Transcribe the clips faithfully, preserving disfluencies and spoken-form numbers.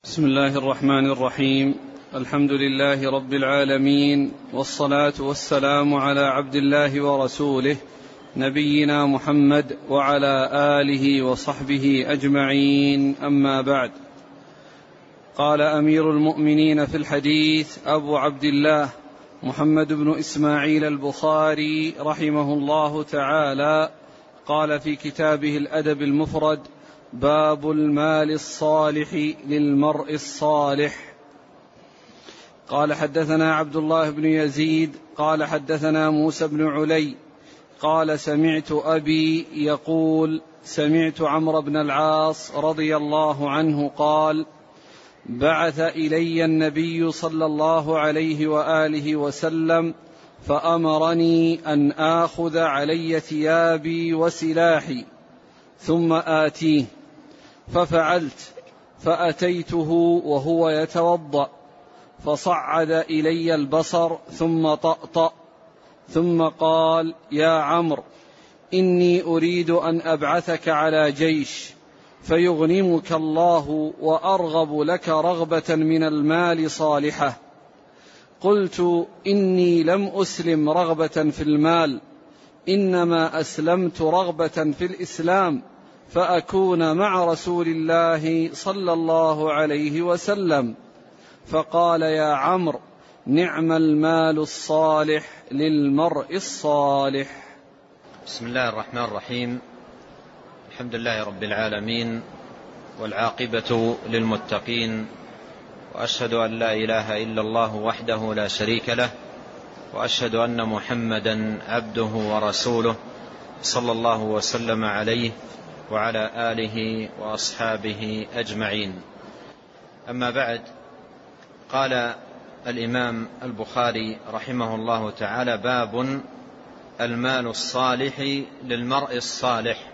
بسم الله الرحمن الرحيم. الحمد لله رب العالمين، والصلاة والسلام على عبد الله ورسوله نبينا محمد وعلى آله وصحبه أجمعين، أما بعد. قال أمير المؤمنين في الحديث أبو عبد الله محمد بن إسماعيل البخاري رحمه الله تعالى، قال في كتابه الأدب المفرد: باب المال الصالح للمرء الصالح. قال حدثنا عبد الله بن يزيد قال حدثنا موسى بن علي قال سمعت أبي يقول سمعت عمرو بن العاص رضي الله عنه قال: بعث إلي النبي صلى الله عليه وآله وسلم فأمرني أن آخذ علي ثيابي وسلاحي ثم آتيه، ففعلت، فأتيته وهو يتوضأ، فصعد إلي البصر ثم طأطأ، ثم قال: يا عمرو، إني أريد أن أبعثك على جيش فيغنمك الله وأرغب لك رغبة من المال صالحة. قلت: إني لم أسلم رغبة في المال، إنما أسلمت رغبة في الإسلام، فأكون مع رسول الله صلى الله عليه وسلم. فقال: يا عمرو، نعم المال الصالح للمرء الصالح. بسم الله الرحمن الرحيم. الحمد لله رب العالمين، والعاقبة للمتقين، وأشهد أن لا إله إلا الله وحده لا شريك له، وأشهد أن محمدا عبده ورسوله صلى الله وسلم عليه وعلى آله وأصحابه أجمعين. أما بعد، قال الإمام البخاري رحمه الله تعالى: باب المال الصالح للمرء الصالح.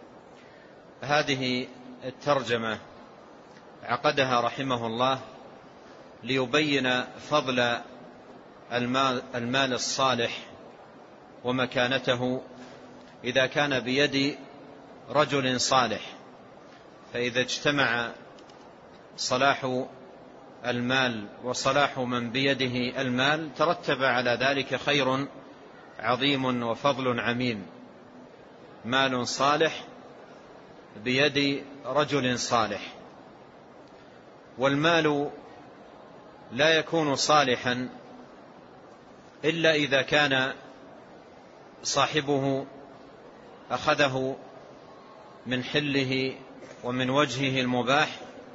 هذه الترجمة عقدها رحمه الله ليبين فضل المال, المال الصالح ومكانته إذا كان بيد رجل صالح. فإذا اجتمع صلاح المال وصلاح من بيده المال ترتب على ذلك خير عظيم وفضل عميم. مال صالح بيد رجل صالح. والمال لا يكون صالحا إلا إذا كان صاحبه أخذه من حله ومن وجهه المباح،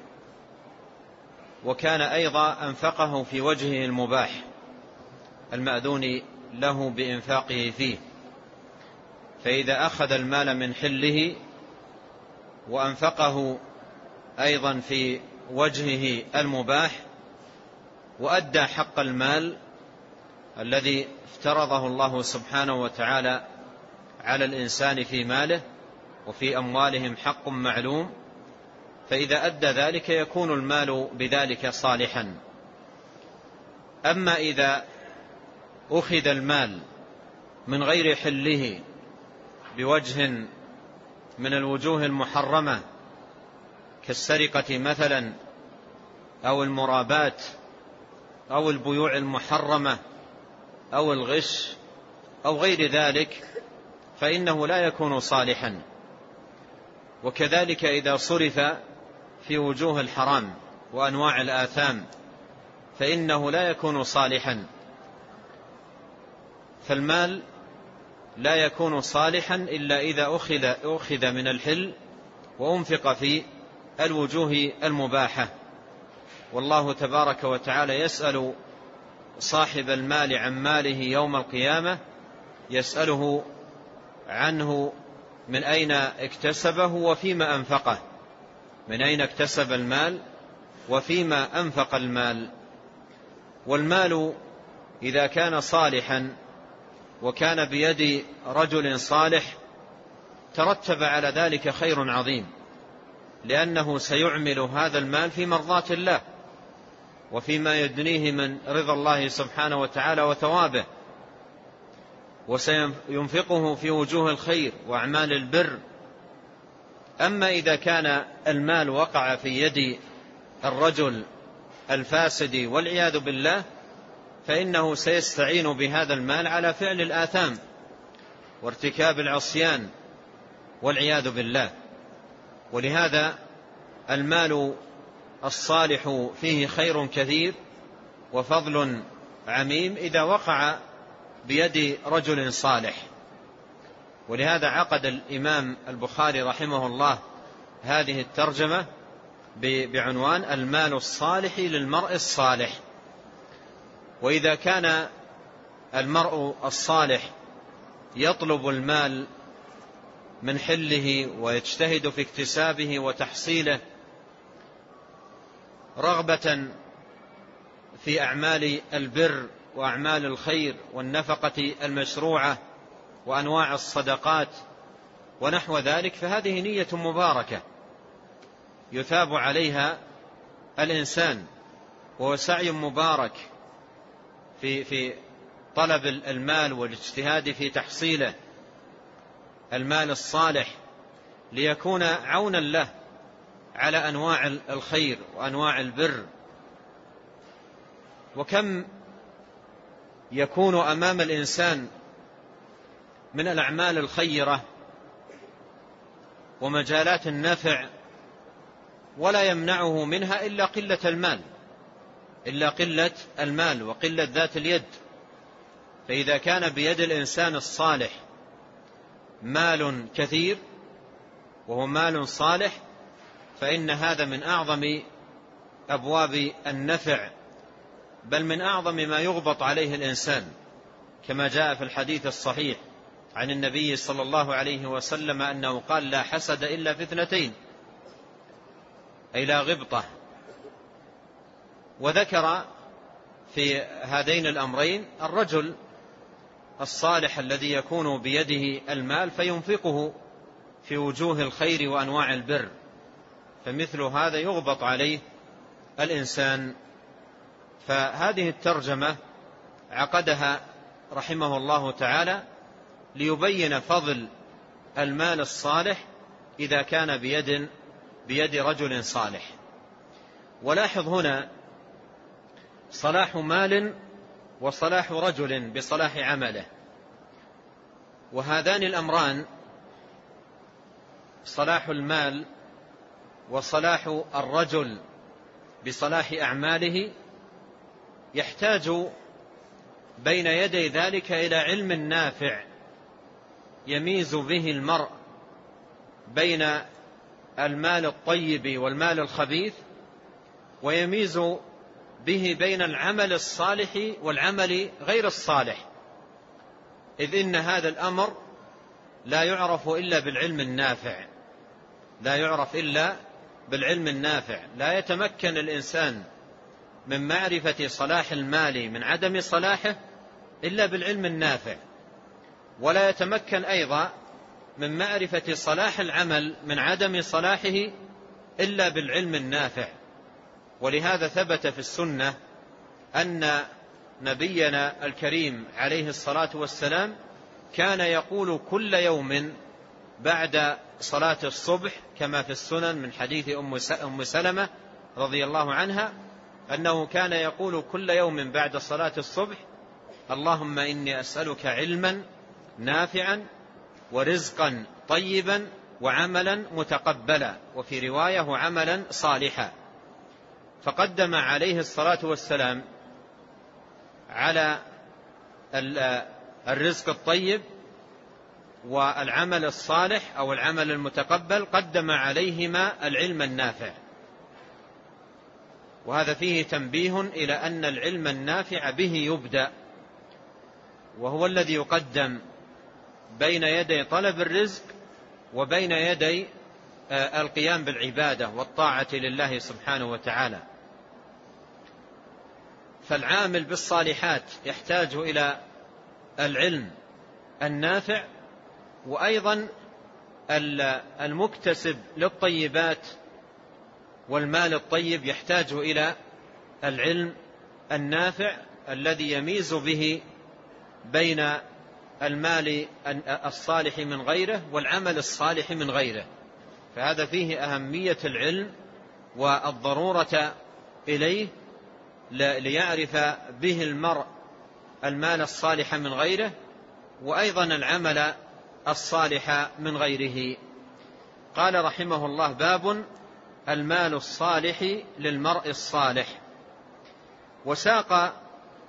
وكان أيضا أنفقه في وجهه المباح المأذون له بإنفاقه فيه. فإذا أخذ المال من حله وأنفقه أيضا في وجهه المباح وأدى حق المال الذي افترضه الله سبحانه وتعالى على الإنسان في ماله وفي أموالهم حق معلوم، فإذا أدى ذلك يكون المال بذلك صالحا. أما إذا أخذ المال من غير حله بوجه من الوجوه المحرمة كالسرقة مثلا، أو المرابات، أو البيوع المحرمة، أو الغش، أو غير ذلك، فإنه لا يكون صالحا. وكذلك إذا صرف في وجوه الحرام وأنواع الآثام فإنه لا يكون صالحا. فالمال لا يكون صالحا إلا إذا أخذ, أخذ من الحل وأنفق في الوجوه المباحة. والله تبارك وتعالى يسأل صاحب المال عن ماله يوم القيامة، يسأله عنه من أين اكتسبه وفيما أنفقه، من أين اكتسب المال وفيما أنفق المال. والمال إذا كان صالحا وكان بيد رجل صالح ترتب على ذلك خير عظيم، لأنه سيعمل هذا المال في مرضاة الله وفيما يدنيه من رضا الله سبحانه وتعالى وثوابه، وسينفقه في وجوه الخير وأعمال البر. أما إذا كان المال وقع في يد الرجل الفاسد والعياذ بالله، فإنه سيستعين بهذا المال على فعل الآثام وارتكاب العصيان والعياذ بالله. ولهذا المال الصالح فيه خير كثير وفضل عميم إذا وقع بيد رجل صالح. ولهذا عقد الإمام البخاري رحمه الله هذه الترجمة بعنوان المال الصالح للمرء الصالح. وإذا كان المرء الصالح يطلب المال من حله ويجتهد في اكتسابه وتحصيله رغبة في أعمال البر وأعمال الخير والنفقة المشروعة وأنواع الصدقات ونحو ذلك، فهذه نية مباركة يثاب عليها الإنسان، وهو سعي مبارك في في طلب المال والاجتهاد في تحصيله، المال الصالح ليكون عونا له على أنواع الخير وأنواع البر. وكم يكون أمام الإنسان من الأعمال الخيرة ومجالات النفع ولا يمنعه منها إلا قلة المال إلا قلة المال وقلة ذات اليد. فإذا كان بيد الإنسان الصالح مال كثير وهو مال صالح فإن هذا من أعظم أبواب النفع، بل من أعظم ما يغبط عليه الإنسان، كما جاء في الحديث الصحيح عن النبي صلى الله عليه وسلم أنه قال: لا حسد إلا في اثنتين، أي لا غبطة. وذكر في هذين الأمرين الرجل الصالح الذي يكون بيده المال فينفقه في وجوه الخير وأنواع البر، فمثل هذا يغبط عليه الإنسان. فهذه الترجمة عقدها رحمه الله تعالى ليبين فضل المال الصالح إذا كان بيد بيد رجل صالح. ولاحظ هنا صلاح مال وصلاح رجل بصلاح عمله، وهذان الأمران صلاح المال وصلاح الرجل بصلاح أعماله يحتاج بين يدي ذلك إلى علم نافع يميز به المرء بين المال الطيب والمال الخبيث، ويميز به بين العمل الصالح والعمل غير الصالح، إذ إن هذا الأمر لا يعرف إلا بالعلم النافع لا يعرف إلا بالعلم النافع. لا يتمكن الإنسان من معرفة صلاح المال من عدم صلاحه إلا بالعلم النافع، ولا يتمكن أيضا من معرفة صلاح العمل من عدم صلاحه إلا بالعلم النافع. ولهذا ثبت في السنة أن نبينا الكريم عليه الصلاة والسلام كان يقول كل يوم بعد صلاة الصبح كما في السنن من حديث أم سلمة رضي الله عنها أنه كان يقول كل يوم بعد صلاة الصبح: اللهم إني أسألك علما نافعا ورزقا طيبا وعملا متقبلا، وفي رواية وعملا صالحا. فقدم عليه الصلاة والسلام على الرزق الطيب والعمل الصالح أو العمل المتقبل قدم عليهما العلم النافع. وهذا فيه تنبيه إلى أن العلم النافع به يبدأ، وهو الذي يقدم بين يدي طلب الرزق وبين يدي القيام بالعبادة والطاعة لله سبحانه وتعالى. فالعامل بالصالحات يحتاج إلى العلم النافع، وأيضا المكتسب للطيبات والمال الطيب يحتاج إلى العلم النافع الذي يميز به بين المال الصالح من غيره والعمل الصالح من غيره. فهذا فيه أهمية العلم والضرورة إليه ليعرف به المرء المال الصالح من غيره، وأيضا العمل الصالح من غيره. قال رحمه الله: باب المال الصالح للمرء الصالح. وساق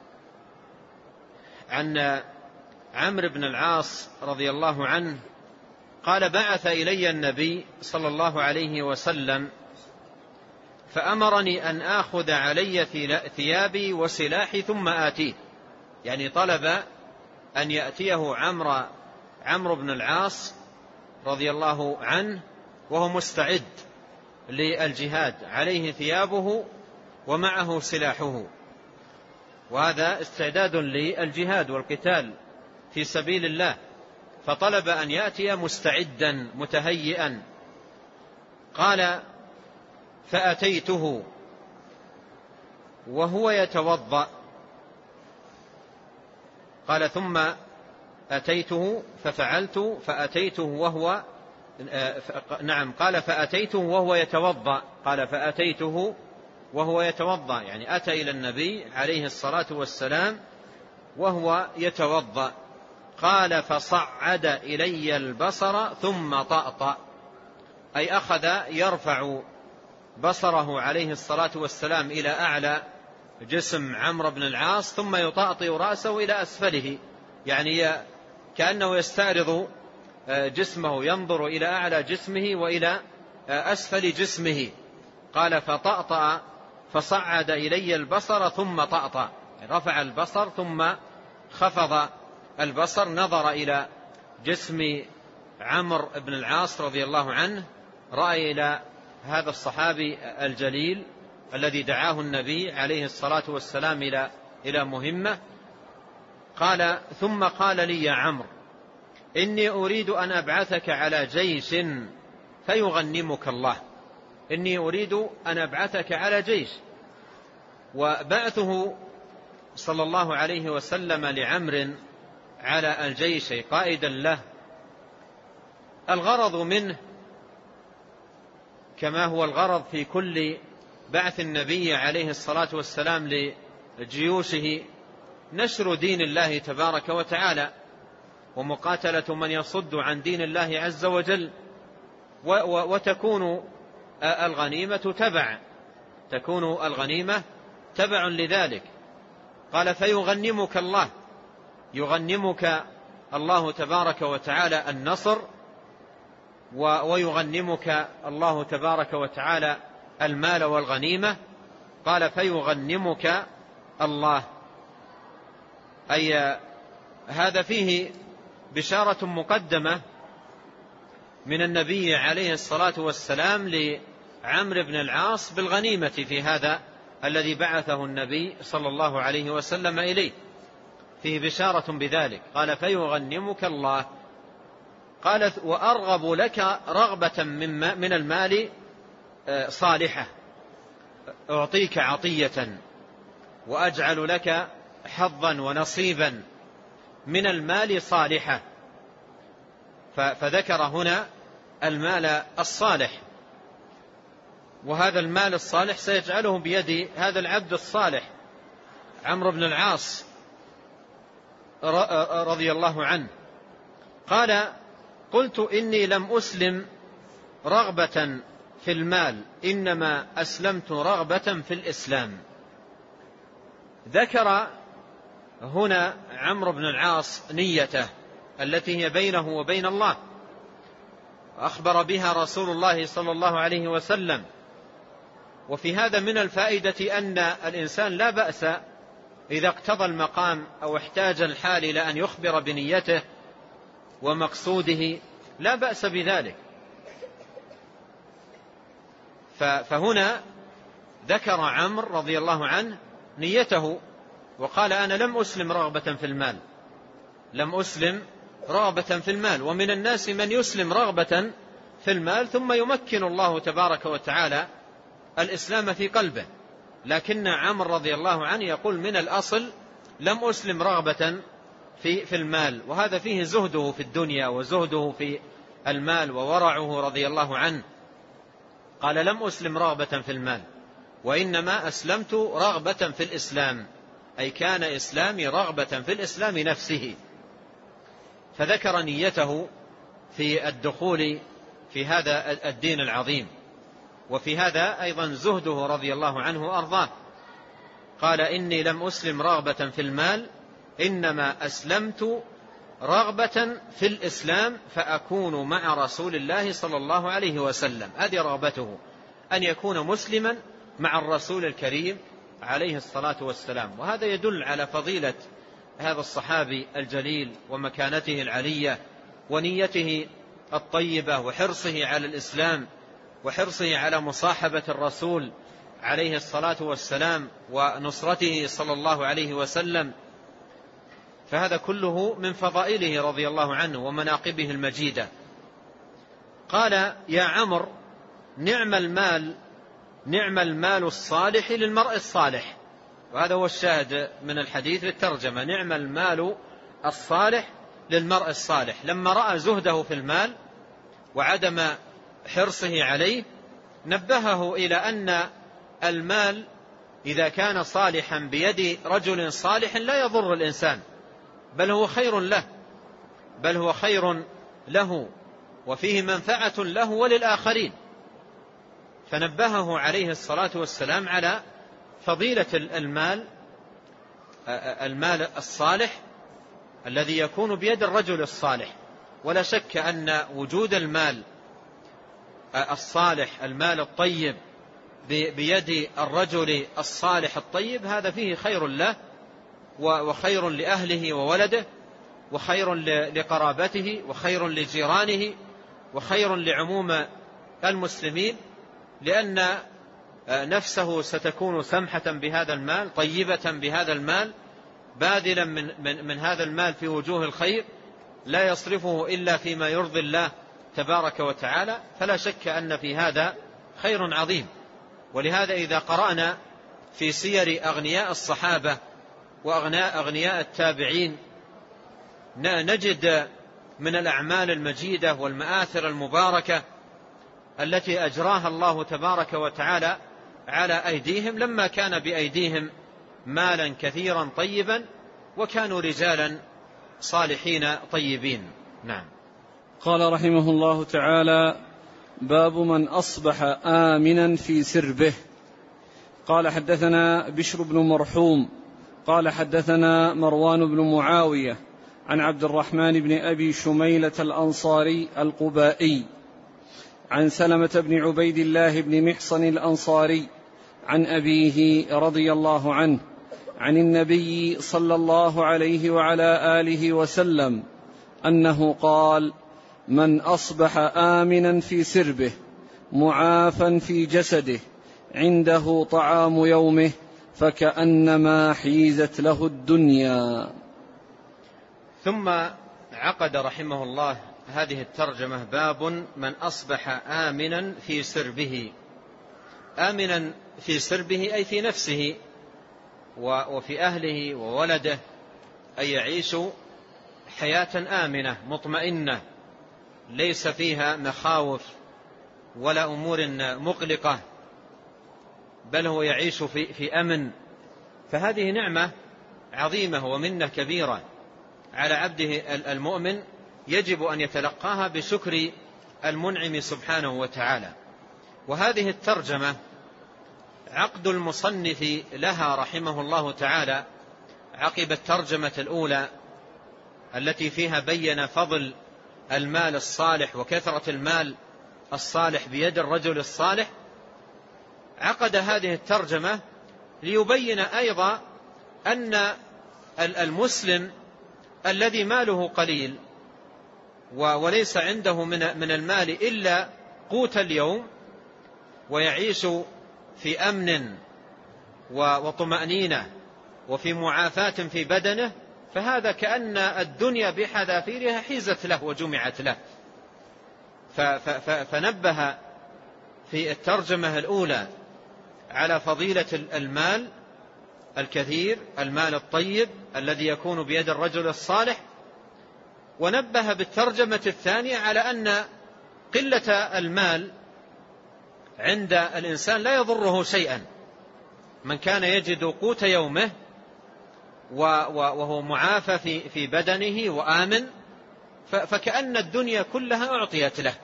عن عمرو بن العاص رضي الله عنه قال: بعث إلي النبي صلى الله عليه وسلم فأمرني أن آخذ علي ثيابي وسلاحي ثم آتيه، يعني طلب أن يأتيه عمرو عمرو بن العاص رضي الله عنه وهو مستعد للجهاد، عليه ثيابه ومعه سلاحه، وهذا استعداد للجهاد والقتال في سبيل الله، فطلب أن يأتي مستعدا متهيئا. قال: فأتيته وهو يتوضأ. قال: ثم أتيته ففعلت فأتيته وهو نعم قال فأتيته وهو يتوضأ. قال: فأتيته وهو يتوضأ، يعني أتى إلى النبي عليه الصلاة والسلام وهو يتوضأ. قال: فصعد إلي البصر ثم طأطأ، أي أخذ يرفع بصره عليه الصلاة والسلام إلى أعلى جسم عمرو بن العاص ثم يطأطئ رأسه إلى أسفله، يعني كأنه يستعرض جسمه، ينظر إلى أعلى جسمه وإلى أسفل جسمه. قال: فطأطأ فصعد إلي البصر ثم طأطأ، رفع البصر ثم خفض البصر، نظر إلى جسم عمرو بن العاص رضي الله عنه، رأى إلى هذا الصحابي الجليل الذي دعاه النبي عليه الصلاة والسلام إلى إلى مهمة. قال: ثم قال لي يا عمرو إني أريد أن أبعثك على جيش فيغنمك الله. إني أريد أن أبعثك على جيش. وبعثه صلى الله عليه وسلم لعمر على الجيش قائدا له، الغرض منه كما هو الغرض في كل بعث النبي عليه الصلاة والسلام لجيوشه نشر دين الله تبارك وتعالى، ومقاتلة من يصد عن دين الله عز وجل، وتكون الغنيمة تبع تكون الغنيمة تبع لذلك. قال: فيغنمك الله، يغنمك الله تبارك وتعالى النصر، ويغنمك الله تبارك وتعالى المال والغنيمة. قال: فيغنمك الله، أي هذا فيه بشارة مقدمة من النبي عليه الصلاة والسلام لعمرو بن العاص بالغنيمة في هذا الذي بعثه النبي صلى الله عليه وسلم إليه، فيه بشارة بذلك. قال: فيغنمك الله. قال: وأرغب لك رغبة من المال صالحة، أعطيك عطية وأجعل لك حظا ونصيبا من المال صالحة. فذكر هنا المال الصالح، وهذا المال الصالح سيجعله بيد هذا العبد الصالح عمرو بن العاص رضي الله عنه. قال: قلت إني لم أسلم رغبة في المال، إنما أسلمت رغبة في الإسلام. ذكر هنا عمرو بن العاص نيته التي هي بينه وبين الله، أخبر بها رسول الله صلى الله عليه وسلم. وفي هذا من الفائدة أن الإنسان لا بأس إذا اقتضى المقام أو احتاج الحال إلى أن يخبر بنيته ومقصوده، لا بأس بذلك. فهنا ذكر عمرو رضي الله عنه نيته وقال: أنا لم أسلم رغبة في المال، لم أسلم رغبة في المال. ومن الناس من يسلم رغبة في المال ثم يمكن الله تبارك وتعالى الإسلام في قلبه، لكن عمرو رضي الله عنه يقول: من الأصل لم أسلم رغبة في في المال. وهذا فيه زهده في الدنيا وزهده في المال وورعه رضي الله عنه. قال لم أسلم رغبة في المال، وإنما أسلمت رغبة في الإسلام، أي كان إسلامي رغبة في الإسلام نفسه. فذكر نيته في الدخول في هذا الدين العظيم، وفي هذا أيضا زهده رضي الله عنه وأرضاه. قال إني لم أسلم رغبة في المال، إنما أسلمت رغبة في الإسلام فأكون مع رسول الله صلى الله عليه وسلم. هذه رغبته، أن يكون مسلما مع الرسول الكريم عليه الصلاة والسلام. وهذا يدل على فضيلة هذا الصحابي الجليل ومكانته العلية ونيته الطيبة وحرصه على الإسلام وحرصه على مصاحبة الرسول عليه الصلاة والسلام ونصرته صلى الله عليه وسلم. فهذا كله من فضائله رضي الله عنه ومناقبه المجيدة. قال يا عمرو نعم المال نعم المال الصالح للمرء الصالح. وهذا هو الشاهد من الحديث للترجمة، نعم المال الصالح للمرء الصالح. لما رأى زهده في المال وعدم حرصه عليه نبهه إلى أن المال إذا كان صالحا بيد رجل صالح لا يضر الإنسان، بل هو خير له بل هو خير له وفيه منفعة له وللآخرين. فنبهه عليه الصلاة والسلام على فضيلة المال المال الصالح الذي يكون بيد الرجل الصالح. ولا شك أن وجود المال الصالح المال الطيب بيد الرجل الصالح الطيب هذا فيه خير له وخير لأهله وولده وخير لقرابته وخير لجيرانه وخير لعموم المسلمين، لأن نفسه ستكون سمحة بهذا المال طيبة بهذا المال باذلا من, من, من هذا المال في وجوه الخير لا يصرفه إلا فيما يرضي الله تبارك وتعالى. فلا شك أن في هذا خير عظيم. ولهذا إذا قرأنا في سير أغنياء الصحابة وأغنياء التابعين نجد من الأعمال المجيدة والمآثر المباركة التي أجراها الله تبارك وتعالى على أيديهم لما كان بأيديهم مالا كثيرا طيبا وكانوا رجالا صالحين طيبين. نعم. قال رحمه الله تعالى باب من أصبح آمنا في سربه. قال حدثنا بشر بن مرحوم قال حدثنا مروان بن معاوية عن عبد الرحمن بن أبي شميلة الأنصاري القبائي عن سلمة بن عبيد الله بن محصن الأنصاري عن أبيه رضي الله عنه عن النبي صلى الله عليه وعلى آله وسلم أنه قال من أصبح آمنا في سربه معافا في جسده عنده طعام يومه فكأنما حيزت له الدنيا. ثم عقد رحمه الله هذه الترجمة باب من أصبح آمنا في سربه. آمنا في سربه أي في نفسه وفي أهله وولده، أي يعيش حياة آمنة مطمئنة ليس فيها مخاوف ولا أمور مقلقة، بل هو يعيش في, في أمن. فهذه نعمة عظيمة ومنة كبيرة على عبده المؤمن يجب أن يتلقاها بشكر المنعم سبحانه وتعالى. وهذه الترجمة عقد المصنف لها رحمه الله تعالى عقب الترجمة الأولى التي فيها بين فضل المال الصالح وكثرة المال الصالح بيد الرجل الصالح، عقد هذه الترجمة ليبين أيضا أن المسلم الذي ماله قليل وليس عنده من المال إلا قوت اليوم ويعيش في أمن وطمأنينة وفي معافاة في بدنه، فهذا كأن الدنيا بحذافيرها حيزت له وجمعت له. فنبه في الترجمة الأولى على فضيلة المال الكثير المال الطيب الذي يكون بيد الرجل الصالح، ونبه بالترجمة الثانية على أن قلة المال عند الإنسان لا يضره شيئا. من كان يجد قوت يومه وهو معافى في في بدنه وآمن فكأن الدنيا كلها أعطيت له.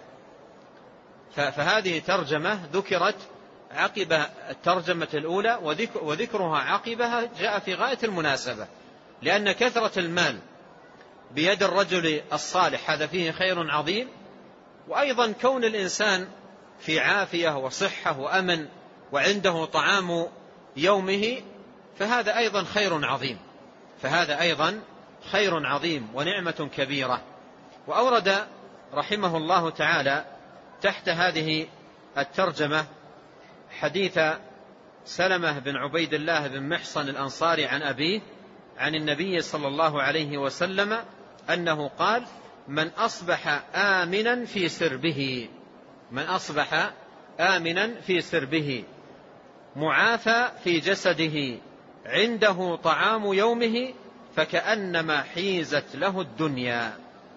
فهذه ترجمة ذكرت عقب الترجمة الأولى، وذكرها عقبها جاء في غاية المناسبة، لأن كثرة المال بيد الرجل الصالح هذا فيه خير عظيم، وأيضا كون الإنسان في عافية وصحة وأمن وعنده طعام يومه فهذا أيضا خير عظيم، فهذا أيضا خير عظيم ونعمة كبيرة. وأورد رحمه الله تعالى تحت هذه الترجمة حديث سلمة بن عبيد الله بن محصن الأنصاري عن أبيه عن النبي صلى الله عليه وسلم أنه قال: من أصبح آمنا في سربه من أصبح آمنا في سربه معافى في جسده عنده طعام يومه فكأنما حيزت له الدنيا.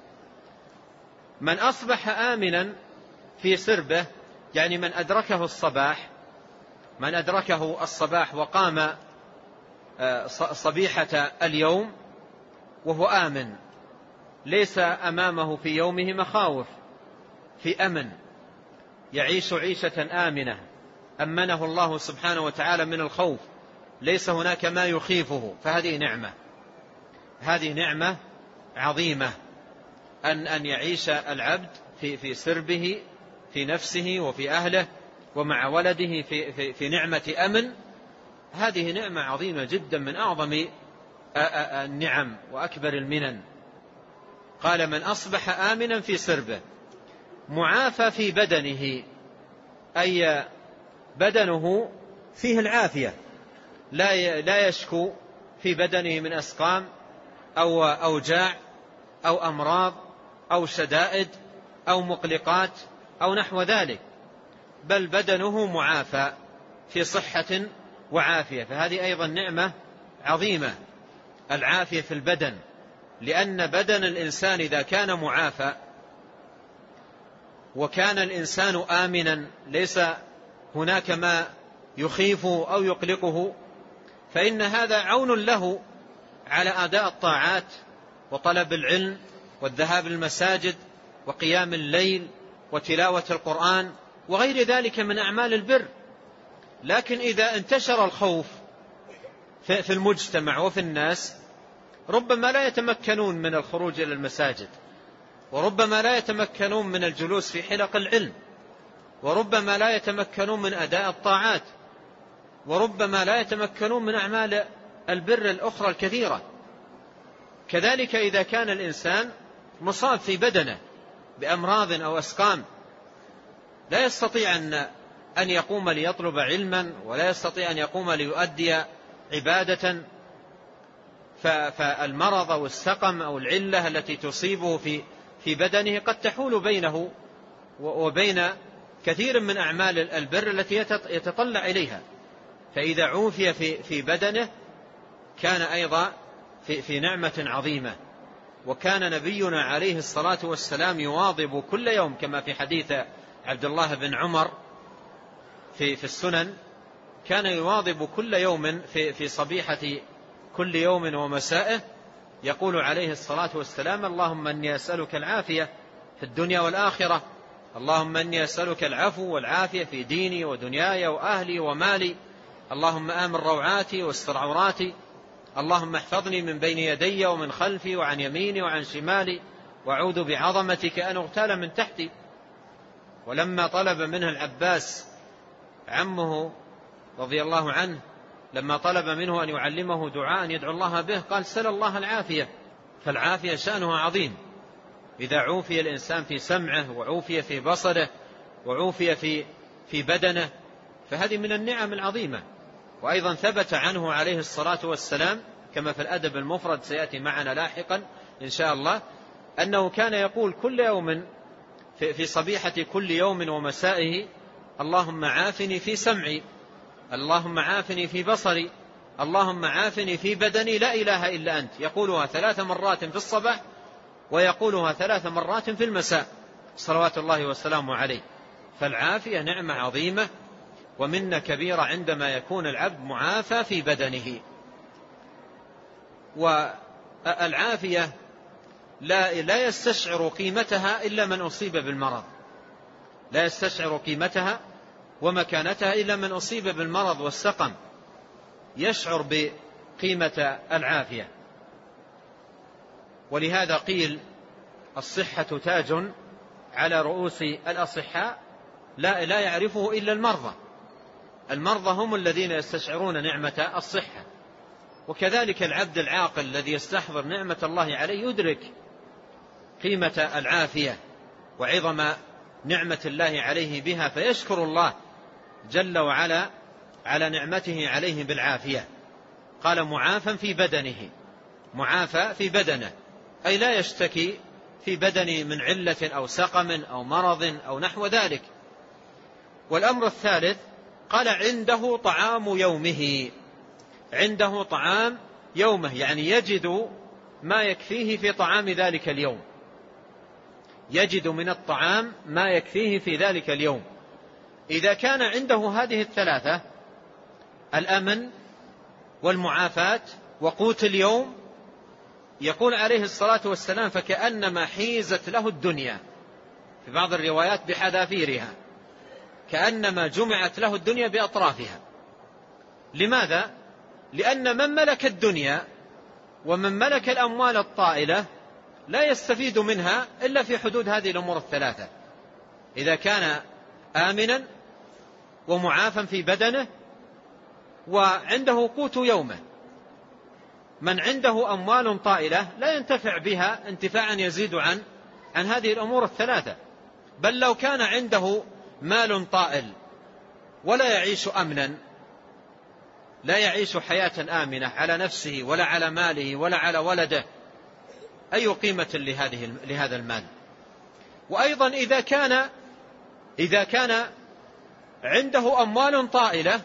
من أصبح آمنا في سربه يعني من أدركه الصباح من أدركه الصباح وقام صبيحة اليوم وهو آمن، ليس أمامه في يومه مخاوف، في أمن، يعيش عيشة آمنة أمنه الله سبحانه وتعالى من الخوف، ليس هناك ما يخيفه، فهذه نعمة هذه نعمة عظيمة أن أن يعيش العبد في في سربه في نفسه وفي أهله ومع ولده في في في نعمة أمن. هذه نعمة عظيمة جدا من أعظم النعم وأكبر المنن. قال: من أصبح آمنا في سربه معافى في بدنه، أي بدنه فيه العافية، لا لا يشكو في بدنه من أسقام أو أوجاع أو أمراض أو شدائد أو مقلقات أو نحو ذلك، بل بدنه معافى في صحة وعافية. فهذه أيضا نعمة عظيمة، العافية في البدن، لأن بدن الإنسان إذا كان معافى وكان الإنسان آمنا ليس هناك ما يخيفه أو يقلقه، فإن هذا عون له على أداء الطاعات وطلب العلم والذهاب للمساجد وقيام الليل وتلاوة القرآن وغير ذلك من أعمال البر. لكن إذا انتشر الخوف في المجتمع وفي الناس ربما لا يتمكنون من الخروج إلى المساجد، وربما لا يتمكنون من الجلوس في حلق العلم، وربما لا يتمكنون من أداء الطاعات، وربما لا يتمكنون من أعمال البر الأخرى الكثيرة. كذلك إذا كان الإنسان مصاب في بدنه بأمراض أو أسقام لا يستطيع أن أن يقوم ليطلب علما، ولا يستطيع أن يقوم ليؤدي عبادة، فالمرض أو السقم أو العلة التي تصيبه في في بدنه قد تحول بينه وبين كثير من أعمال البر التي يتطلع إليها. فإذا عوفي في في بدنه كان أيضا في في نعمة عظيمة. وكان نبينا عليه الصلاة والسلام يواظب كل يوم كما في حديث عبد الله بن عمر في في السنن، كان يواظب كل يوم في في صبيحة كل يوم ومسائه يقول عليه الصلاة والسلام: اللهم إني أسألك العافية في الدنيا والآخرة، اللهم إني أسألك العفو والعافية في ديني ودنياي وأهلي ومالي، اللهم آمن روعاتي واستر عوراتي، اللهم احفظني من بين يدي ومن خلفي وعن يميني وعن شمالي، وأعوذ بعظمتك أن أغتال من تحتي. ولما طلب منه العباس عمه رضي الله عنه، لما طلب منه أن يعلمه دعاء يدعو الله به، قال: سل الله العافية. فالعافية شأنها عظيم. إذا عوفي الإنسان في سمعه وعوفي في بصره وعوفي في في بدنه فهذه من النعم العظيمة. وأيضا ثبت عنه عليه الصلاة والسلام كما في الأدب المفرد سيأتي معنا لاحقا إن شاء الله، أنه كان يقول كل يوم في صبيحة كل يوم ومسائه: اللهم عافني في سمعي، اللهم عافني في بصري، اللهم عافني في بدني، لا إله إلا أنت. يقولها ثلاث مرات في الصباح ويقولها ثلاث مرات في المساء صلوات الله وسلامه عليه. فالعافية نعمة عظيمة ومنة كبيرة عندما يكون العبد معافى في بدنه. والعافية لا, لا يستشعر قيمتها إلا من أصيب بالمرض، لا يستشعر قيمتها ومكانتها إلا من أصيب بالمرض والسقم يشعر بقيمة العافية. ولهذا قيل الصحة تاج على رؤوس الأصحاء لا, لا يعرفه إلا المرضى. المرضى هم الذين يستشعرون نعمة الصحة. وكذلك العبد العاقل الذي يستحضر نعمة الله عليه يدرك قيمة العافية وعظم نعمة الله عليه بها، فيشكر الله جل وعلا على نعمته عليه بالعافية. قال معافى في بدنه، معافى في بدنه أي لا يشتكي في بدنه من علة أو سقم أو مرض أو نحو ذلك. والأمر الثالث قال عنده طعام يومه، عنده طعام يومه يعني يجد ما يكفيه في طعام ذلك اليوم، يجد من الطعام ما يكفيه في ذلك اليوم. إذا كان عنده هذه الثلاثة الأمن والمعافاة وقوت اليوم، يقول عليه الصلاة والسلام فكأنما حيزت له الدنيا، في بعض الروايات بحذافيرها، كأنما جمعت له الدنيا بأطرافها. لماذا؟ لأن من ملك الدنيا ومن ملك الأموال الطائلة لا يستفيد منها إلا في حدود هذه الأمور الثلاثة: إذا كان آمنا ومعافا في بدنه وعنده قوت يومه. من عنده أموال طائلة لا ينتفع بها انتفاعا يزيد عن عن هذه الأمور الثلاثة، بل لو كان عنده مال طائل ولا يعيش أمنا، لا يعيش حياة آمنة على نفسه ولا على ماله ولا على ولده، أي قيمة لهذه لهذا المال؟ وأيضا إذا كان إذا كان عنده أموال طائلة،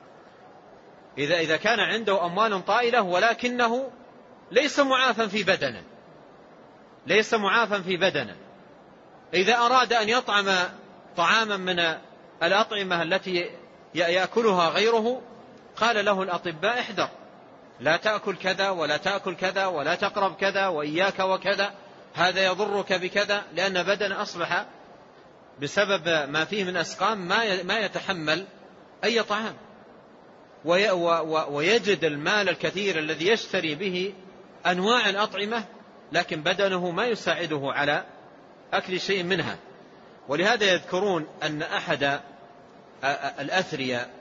إذا إذا كان عنده أموال طائلة ولكنه ليس معافا في بدنه، ليس معافا في بدنه، إذا أراد أن يطعم طعاما من الأطعمة التي يأكلها غيره قال له الأطباء احذر، لا تأكل كذا ولا تأكل كذا ولا تقرب كذا وإياك وكذا، هذا يضرك بكذا، لأن بدن أصبح بسبب ما فيه من أسقام ما يتحمل أي طعام، ويجد المال الكثير الذي يشتري به أنواع الأطعمة لكن بدنه ما يساعده على أكل شيء منها. ولهذا يذكرون أن أحد الأثرياء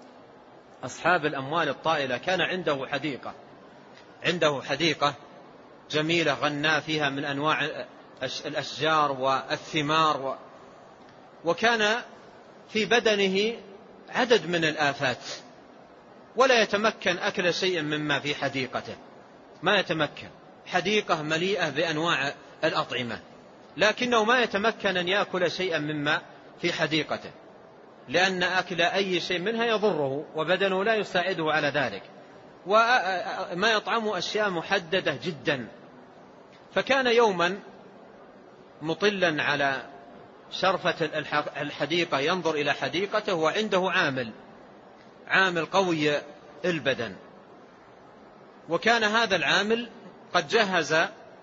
أصحاب الأموال الطائلة كان عنده حديقة، عنده حديقة جميلة غنى فيها من أنواع الأشجار والثمار، وكان في بدنه عدد من الآفات ولا يتمكن أكل شيء مما في حديقته، ما يتمكن، حديقة مليئة بأنواع الأطعمة لكنه ما يتمكن أن يأكل شيئا مما في حديقته، لأن أكل أي شيء منها يضره وبدنه لا يساعده على ذلك، وما يطعم أشياء محددة جدا. فكان يوما مطلا على شرفة الحديقة ينظر إلى حديقته وعنده عامل عامل قوي البدن، وكان هذا العامل قد جهز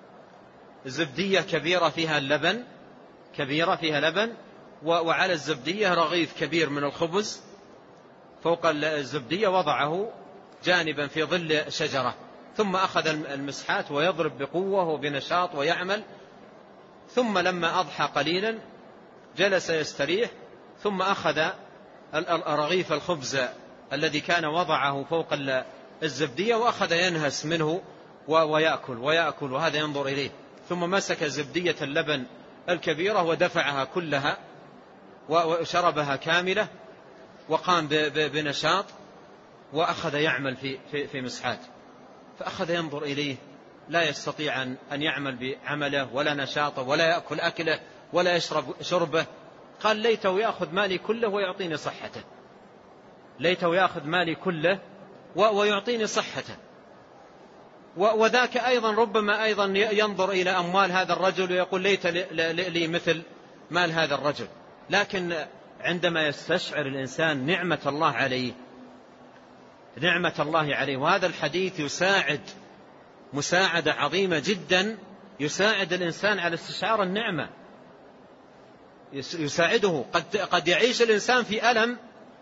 زبدية كبيرة فيها اللبن كبيرة فيها لبن وعلى الزبدية رغيف كبير من الخبز، فوق الزبدية وضعه جانبا في ظل شجرة، ثم أخذ المسحات ويضرب بقوة وبنشاط ويعمل، ثم لما أضحى قليلا جلس يستريح، ثم أخذ رغيف الخبز الذي كان وضعه فوق الزبدية وأخذ ينهس منه ويأكل ويأكل وهذا ينظر إليه، ثم مسك زبدية اللبن الكبيرة ودفعها كلها وشربها كاملة وقام بنشاط وأخذ يعمل في, في, في مسحات، فأخذ ينظر إليه لا يستطيع أن يعمل بعمله ولا نشاطه ولا يأكل أكله ولا يشرب شربه. قال ليته يأخذ مالي كله ويعطيني صحته، ليته يأخذ مالي كله ويعطيني صحته. وذاك أيضا ربما أيضا ينظر إلى أموال هذا الرجل ويقول ليت لي مثل مال هذا الرجل، لكن عندما يستشعر الإنسان نعمة الله عليه، نعمة الله عليه. وهذا الحديث يساعد مساعدة عظيمة جدا، يساعد الإنسان على استشعار النعمة، يساعده. قد, قد يعيش الإنسان في ألم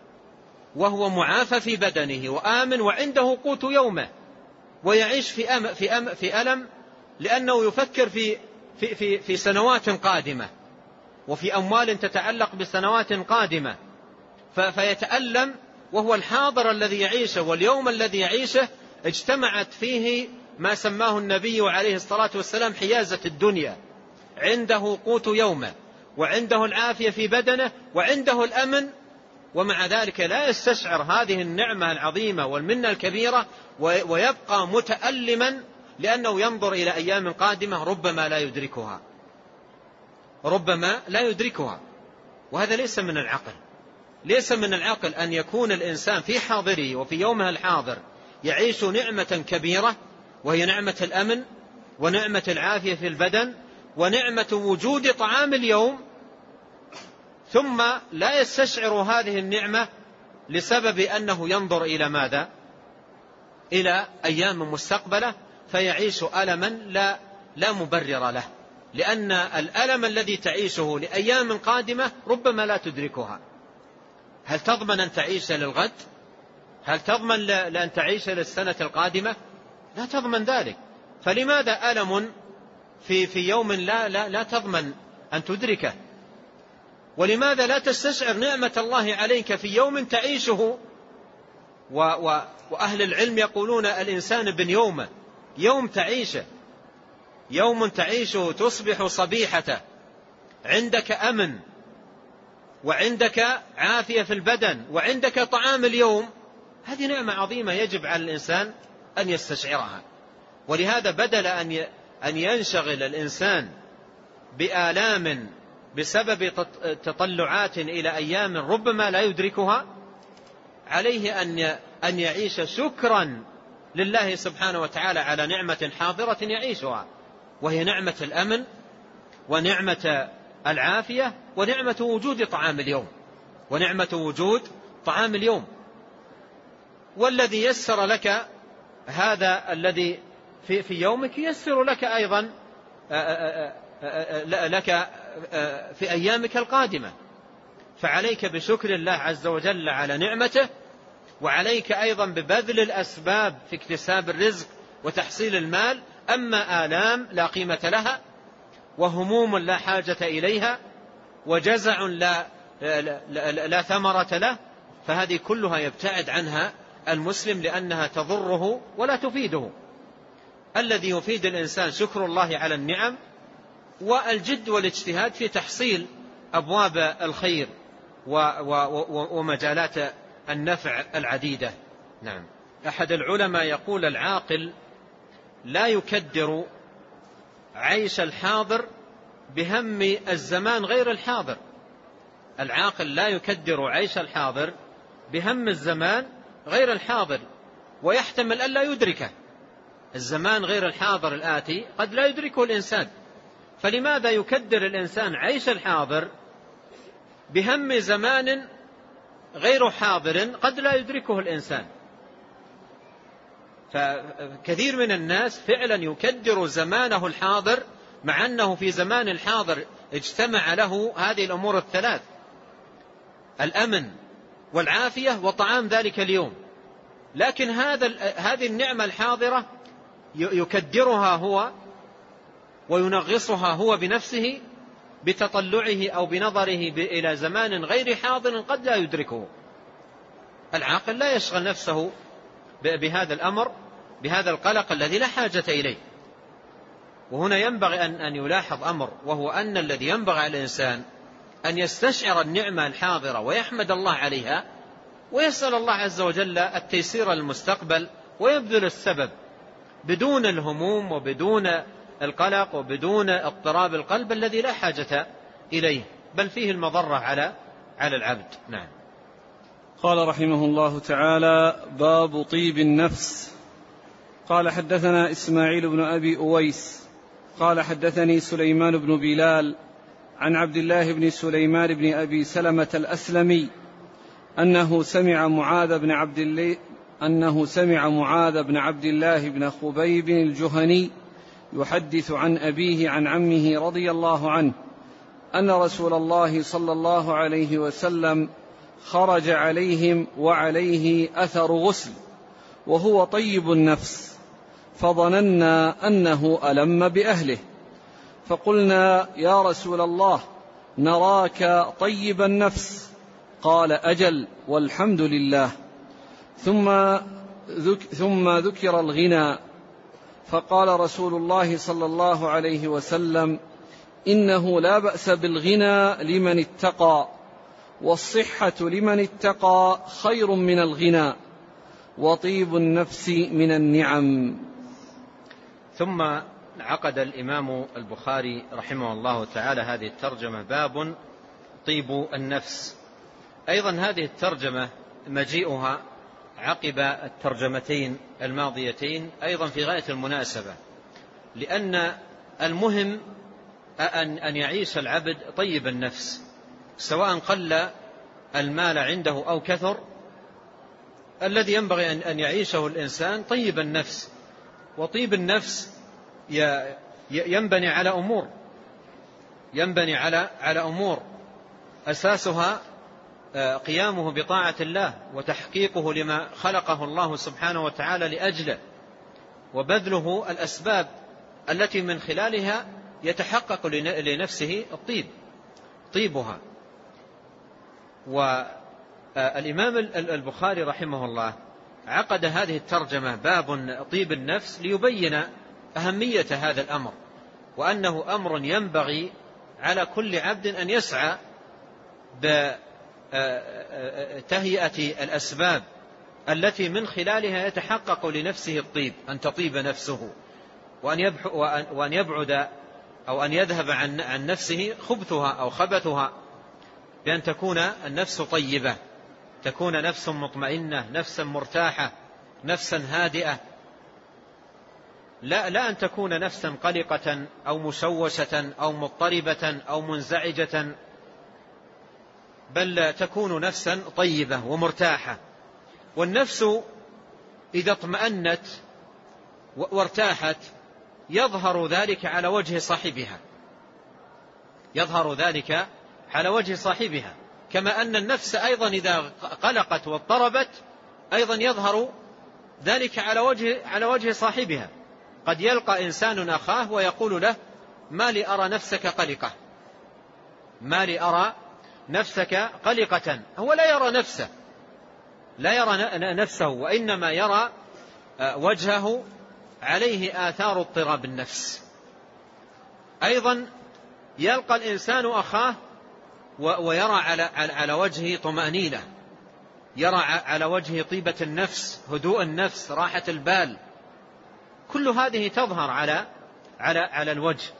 وهو معافى في بدنه وآمن وعنده قوت يومه، ويعيش في, أم في, أم في ألم لأنه يفكر في, في, في, في سنوات قادمة وفي أموال تتعلق بسنوات قادمة، فيتألم وهو الحاضر الذي يعيشه واليوم الذي يعيشه اجتمعت فيه ما سماه النبي عليه الصلاة والسلام حيازة الدنيا. عنده قوت يومه وعنده العافية في بدنه وعنده الأمن، ومع ذلك لا يستشعر هذه النعمة العظيمة والمنة الكبيرة، ويبقى متألما لأنه ينظر إلى أيام قادمة ربما لا يدركها ربما لا يدركها وهذا ليس من العقل. ليس من العقل أن يكون الإنسان في حاضره وفي يومه الحاضر يعيش نعمة كبيرة، وهي نعمة الأمن ونعمة العافية في البدن ونعمة وجود طعام اليوم، ثم لا يستشعر هذه النعمة لسبب أنه ينظر إلى ماذا؟ إلى أيام مستقبلة، فيعيش ألما لا, لا مبرر له، لأن الألم الذي تعيشه لأيام قادمة ربما لا تدركها. هل تضمن أن تعيش للغد؟ هل تضمن لأن تعيش للسنة القادمة؟ لا تضمن ذلك. فلماذا ألم في, في يوم لا, لا, لا تضمن أن تدركه؟ ولماذا لا تستشعر نعمة الله عليك في يوم تعيشه؟ و و وأهل العلم يقولون الإنسان بن يومه، يوم تعيشه، يوم تعيشه تصبح صبيحته، عندك أمن وعندك عافية في البدن وعندك طعام اليوم، هذه نعمة عظيمة يجب على الإنسان أن يستشعرها. ولهذا بدل أن ينشغل الإنسان بآلام بسبب تطلعات إلى أيام ربما لا يدركها، عليه أن يعيش شكرا لله سبحانه وتعالى على نعمة حاضرة يعيشها، وهي نعمة الأمن ونعمة العافية ونعمة وجود طعام اليوم ونعمة وجود طعام اليوم. والذي يسر لك هذا الذي في, في يومك يسر لك أيضا لك في أيامك القادمة. فعليك بشكر الله عز وجل على نعمته، وعليك أيضا ببذل الأسباب في اكتساب الرزق وتحصيل المال. أما آلام لا قيمة لها، وهموم لا حاجة إليها، وجزع لا, لا, لا, لا ثمرة له، فهذه كلها يبتعد عنها المسلم لأنها تضره ولا تفيده. الذي يفيد الإنسان شكر الله على النعم والجد والاجتهاد في تحصيل أبواب الخير ومجالات النفع العديدة. نعم. أحد العلماء يقول العاقل لا يكدر عيش الحاضر بهم الزمان غير الحاضر. العاقل لا يكدر عيش الحاضر بهم الزمان غير الحاضر، ويحتمل أن لا يدركه. الزمان غير الحاضر الآتي قد لا يدركه الإنسان، فلماذا يكدر الإنسان عيش الحاضر بهم زمان غير حاضر قد لا يدركه الإنسان؟ فكثير من الناس فعلا يكدر زمانه الحاضر، مع أنه في زمان الحاضر اجتمع له هذه الأمور الثلاث: الأمن والعافية وطعام ذلك اليوم، لكن هذا هذه النعمة الحاضرة يكدرها هو وينغصها هو بنفسه بتطلعه أو بنظره إلى زمان غير حاضر قد لا يدركه. العاقل لا يشغل نفسه بهذا الأمر، بهذا القلق الذي لا حاجة إليه. وهنا ينبغي أن يلاحظ أمر، وهو أن الذي ينبغي على الإنسان أن يستشعر النعمة الحاضرة ويحمد الله عليها، ويسأل الله عز وجل التيسير للمستقبل، ويبذل السبب بدون الهموم وبدون القلق وبدون اضطراب القلب الذي لا حاجة إليه، بل فيه المضرة على على العبد. نعم. قال رحمه الله تعالى: باب طيب النفس. قال حدثنا إسماعيل بن أبي أويس قال حدثني سليمان بن بلال عن عبد الله بن سليمان بن أبي سلمة الأسلمي أنه سمع معاذ بن عبد الله أنه سمع معاذ بن عبد الله بن خبيب الجهني يحدث عن أبيه عن عمه رضي الله عنه أن رسول الله صلى الله عليه وسلم خرج عليهم وعليه أثر غسل وهو طيب النفس، فظننا أنه ألم بأهله، فقلنا يا رسول الله نراك طيب النفس، قال أجل والحمد لله. ثم ذك ثم ذكر الغنى، فقال رسول الله صلى الله عليه وسلم إنه لا بأس بالغنى لمن اتقى، والصحة لمن اتقى خير من الغنى، وطيب النفس من النعم. ثم عقد الإمام البخاري رحمه الله تعالى هذه الترجمة باب طيب النفس. أيضا هذه الترجمة مجيئها عقب الترجمتين الماضيتين أيضا في غاية المناسبة، لأن المهم أن يعيش العبد طيب النفس، سواء قل المال عنده أو كثر. الذي ينبغي أن يعيشه الإنسان طيب النفس، وطيب النفس ينبني على أمور ينبني على على أمور أساسها قيامه بطاعة الله وتحقيقه لما خلقه الله سبحانه وتعالى لأجله، وبذله الأسباب التي من خلالها يتحقق لنفسه الطيب طيبها. والإمام البخاري رحمه الله عقد هذه الترجمة باب طيب النفس ليبين أهمية هذا الأمر، وأنه أمر ينبغي على كل عبد أن يسعى بتهيئة الأسباب التي من خلالها يتحقق لنفسه الطيب، أن تطيب نفسه، وأن يبعد أو أن يذهب عن نفسه خبثها أو خبثها، بأن تكون النفس طيبة، تكون نفس مطمئنة، نفسا مرتاحة، نفسا هادئة، لا, لا أن تكون نفسا قلقة أو مشوشة أو مضطربة أو منزعجة، بل تكون نفسا طيبة ومرتاحة. والنفس إذا اطمأنت وارتاحت يظهر ذلك على وجه صاحبها يظهر ذلك على وجه صاحبها كما أن النفس أيضا إذا قلقت واضطربت أيضا يظهر ذلك على وجه على وجه صاحبها. قد يلقى إنسان أخاه ويقول له ما لي أرى نفسك قلقة ما لي أرى نفسك قلقة هو لا يرى نفسه لا يرى نفسه وإنما يرى وجهه عليه آثار اضطراب النفس. أيضا يلقى الإنسان أخاه ويرى على على وجهه طمأنينة، يرى على وجهه طيبة النفس، هدوء النفس، راحة البال، كل هذه تظهر على على على الوجه.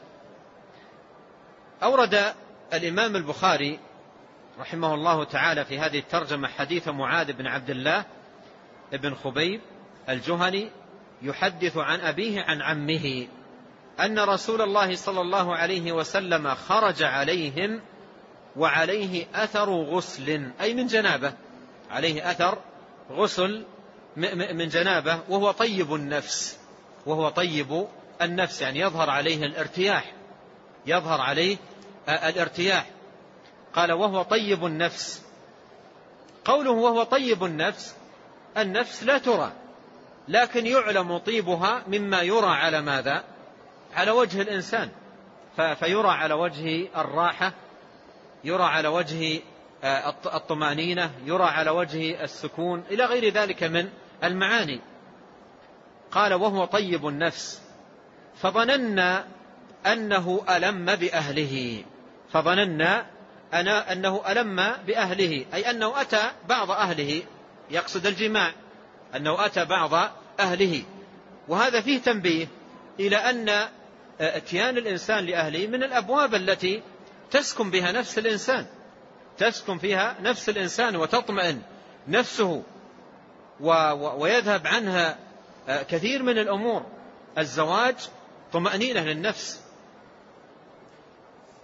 أورد الإمام البخاري رحمه الله تعالى في هذه الترجمة حديث معاذ بن عبد الله بن خبيب الجهني يحدث عن أبيه عن عمه أن رسول الله صلى الله عليه وسلم خرج عليهم وعليه أثر غسل، أي من جنابه، عليه أثر غسل من جنابه، وهو طيب النفس وهو طيب النفس يعني يظهر عليه الارتياح يظهر عليه الارتياح قال وهو طيب النفس. قوله وهو طيب النفس، النفس لا ترى، لكن يعلم طيبها مما يرى على ماذا؟ على وجه الإنسان، فيرى على وجه الراحة، يرى على وجه الطمأنينة، يرى على وجه السكون، إلى غير ذلك من المعاني. قال وهو طيب النفس فظننا أنه ألم بأهله فظننا أنا أنه ألم بأهله أي أنه أتى بعض أهله، يقصد الجماع، أنه أتى بعض أهله. وهذا فيه تنبيه إلى أن اتيان الإنسان لأهله من الأبواب التي تسكن بها نفس الإنسان تسكن فيها نفس الإنسان وتطمئن نفسه ويذهب عنها كثير من الأمور. الزواج طمأنينة للنفس،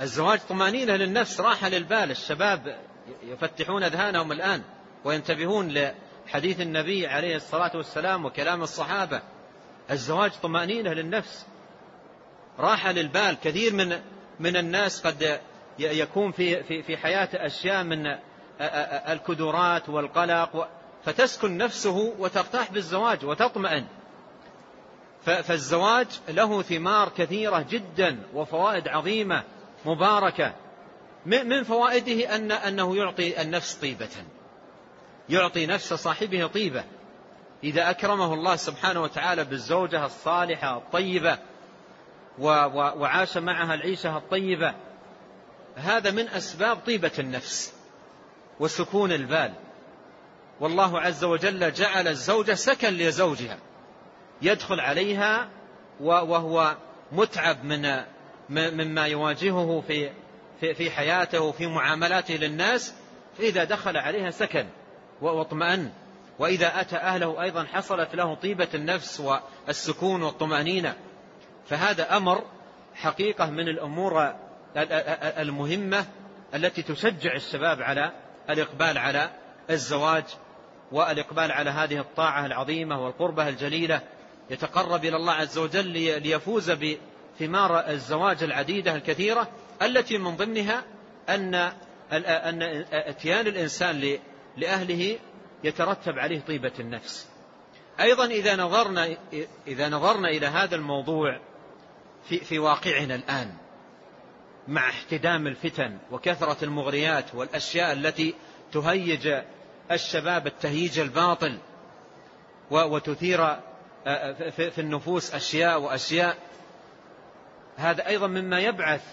الزواج طمأنينة للنفس، راحة للبال. الشباب يفتحون أذهانهم الآن وينتبهون لحديث النبي عليه الصلاة والسلام وكلام الصحابة. الزواج طمأنينة للنفس، راحة للبال. كثير من من الناس قد يكون في في في حياته أشياء من الكدرات والقلق، فتسكن نفسه وترتاح بالزواج وتطمئن. فالزواج له ثمار كثيرة جدا وفوائد عظيمة مباركة. من فوائده أن أنه يعطي النفس طيبة، يعطي نفس صاحبه طيبة. إذا أكرمه الله سبحانه وتعالى بالزوجة الصالحة الطيبة وعاش معها العيشة الطيبة، هذا من أسباب طيبة النفس وسكون البال. والله عز وجل جعل الزوجة سكن لزوجها، يدخل عليها وهو متعب من مما يواجهه في في حياته وفي معاملاته للناس، فإذا دخل عليها سكن واطمأن. وإذا أتى أهله أيضا حصلت له طيبة النفس والسكون والطمأنينة. فهذا أمر حقيقة من الأمور المهمة التي تشجع الشباب على الإقبال على الزواج والإقبال على هذه الطاعة العظيمة والقربة الجليلة، يتقرب إلى الله عز وجل ليفوز بثمار الزواج العديدة الكثيرة، التي من ضمنها أن أن اتيان الإنسان لأهله يترتب عليه طيبة النفس. أيضا إذا نظرنا إذا نظرنا إلى هذا الموضوع في في واقعنا الآن، مع احتدام الفتن وكثرة المغريات والأشياء التي تهيج الشباب التهييج الباطل وتثير في النفوس أشياء وأشياء، هذا أيضا مما يبعث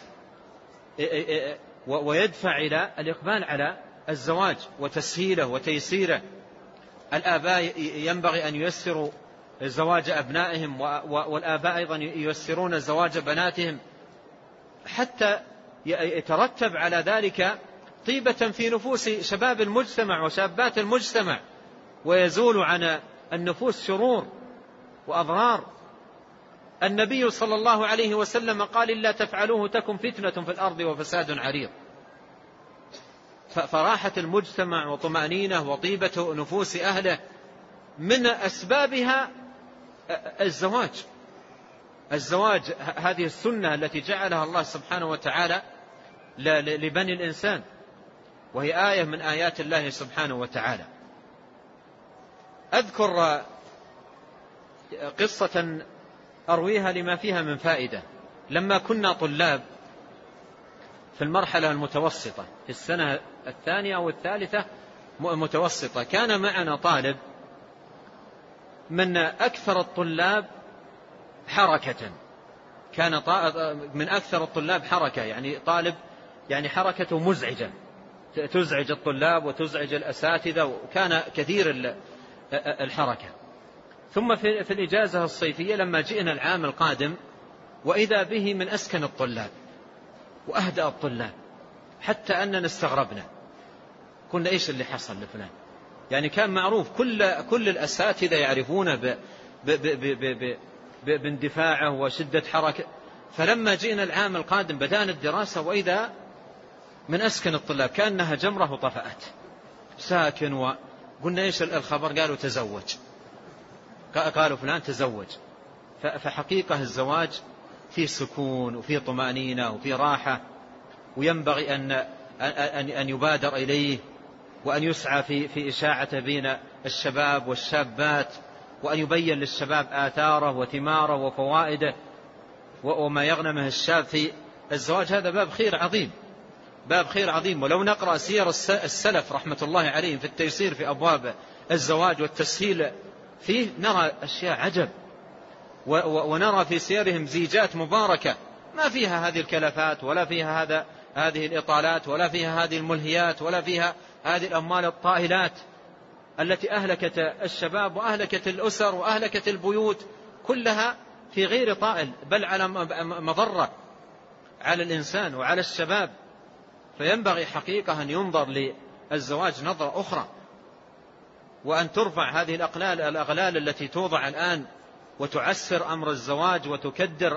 ويدفع إلى الإقبال على الزواج وتسهيله وتيسيره. الآباء ينبغي أن ييسروا زواج أبنائهم، والآباء أيضا ييسرون زواج بناتهم، حتى يترتب على ذلك طيبة في نفوس شباب المجتمع وشابات المجتمع، ويزول عن النفوس شرور وأضرار. النبي صلى الله عليه وسلم قال: إلا تفعلوه تكن فتنة في الأرض وفساد عريض. فراحة المجتمع وطمأنينة وطيبة نفوس أهله من أسبابها الزواج. الزواج هذه السنة التي جعلها الله سبحانه وتعالى لبني الإنسان، وهي آية من آيات الله سبحانه وتعالى. أذكر قصة أرويها لما فيها من فائدة. لما كنا طلاب في المرحلة المتوسطة في السنة الثانية أو الثالثة متوسطة، كان معنا طالب من أكثر الطلاب حركة، كان من أكثر الطلاب حركة، يعني طالب يعني حركته مزعجة، تزعج الطلاب وتزعج الأساتذة، وكان كثير الحركة. ثم في الإجازة الصيفية لما جئنا العام القادم، وإذا به من أسكن الطلاب وأهدأ الطلاب، حتى أننا استغربنا، قلنا إيش اللي حصل لفلان؟ يعني كان معروف، كل كل الأساتذة يعرفون ب ب ب ب ب باندفاعه وشدة حركة. فلما جئنا العام القادم بدأنا الدراسة، وإذا من أسكن الطلاب كأنها جمرة وطفأت، ساكن. وقلنا إيش الخبر؟ قالوا تزوج، قالوا فلان تزوج. فحقيقة الزواج فيه سكون وفيه طمأنينة وفيه راحة، وينبغي أن أن يبادر إليه، وأن يسعى في في إشاعته بين الشباب والشابات، وأن يبين للشباب آثاره وثماره وفوائده وما يغنمه الشاب في الزواج. هذا باب خير عظيم، باب خير عظيم. ولو نقرأ سير السلف رحمة الله عليهم في التيسير في أبواب الزواج والتسهيل فيه، نرى أشياء عجب، ونرى في سيرهم زيجات مباركة ما فيها هذه الكلفات، ولا فيها هذا هذه الإطالات، ولا فيها هذه الملهيات، ولا فيها هذه الأموال الطائلات التي أهلكت الشباب وأهلكت الأسر وأهلكت البيوت، كلها في غير طائل، بل على مضرة على الإنسان وعلى الشباب. فينبغي حقيقة أن ينظر للزواج نظرة أخرى، وأن ترفع هذه الأغلال الأغلال التي توضع الآن وتعسر أمر الزواج وتكدر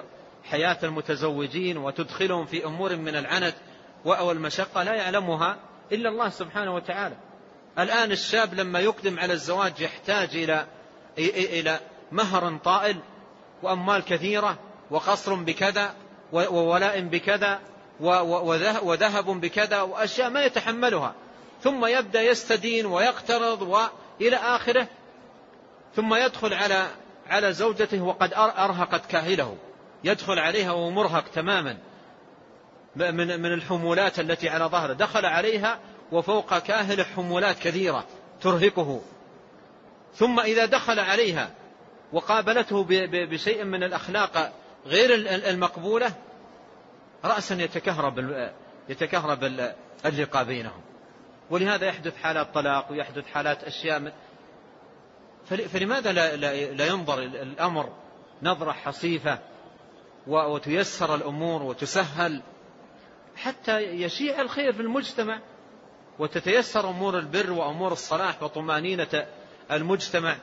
حياة المتزوجين وتدخلهم في أمور من العنت والمشقة لا يعلمها إلا الله سبحانه وتعالى. الآن الشاب لما يقدم على الزواج يحتاج إلى إلى مهر طائل وأموال كثيرة وقصر بكذا وولاء بكذا وذهب بكذا وأشياء ما يتحملها، ثم يبدأ يستدين ويقترض وإلى آخره، ثم يدخل على على زوجته وقد أرهقت كاهله، يدخل عليها ومرهق تماما من من الحمولات التي على ظهره، دخل عليها وفوق كاهل حمولات كثيرة ترهقه. ثم إذا دخل عليها وقابلته بشيء من الأخلاق غير المقبولة رأسا يتكهرب يتكهرب اللقاء بينهم، ولهذا يحدث حالات طلاق ويحدث حالات أشياء. فلماذا لا, لا ينظر الأمر نظرة حصيفة وتيسر الأمور وتسهل حتى يشيع الخير في المجتمع وتتيسر أمور البر وأمور الصلاح وطمأنينة المجتمع؟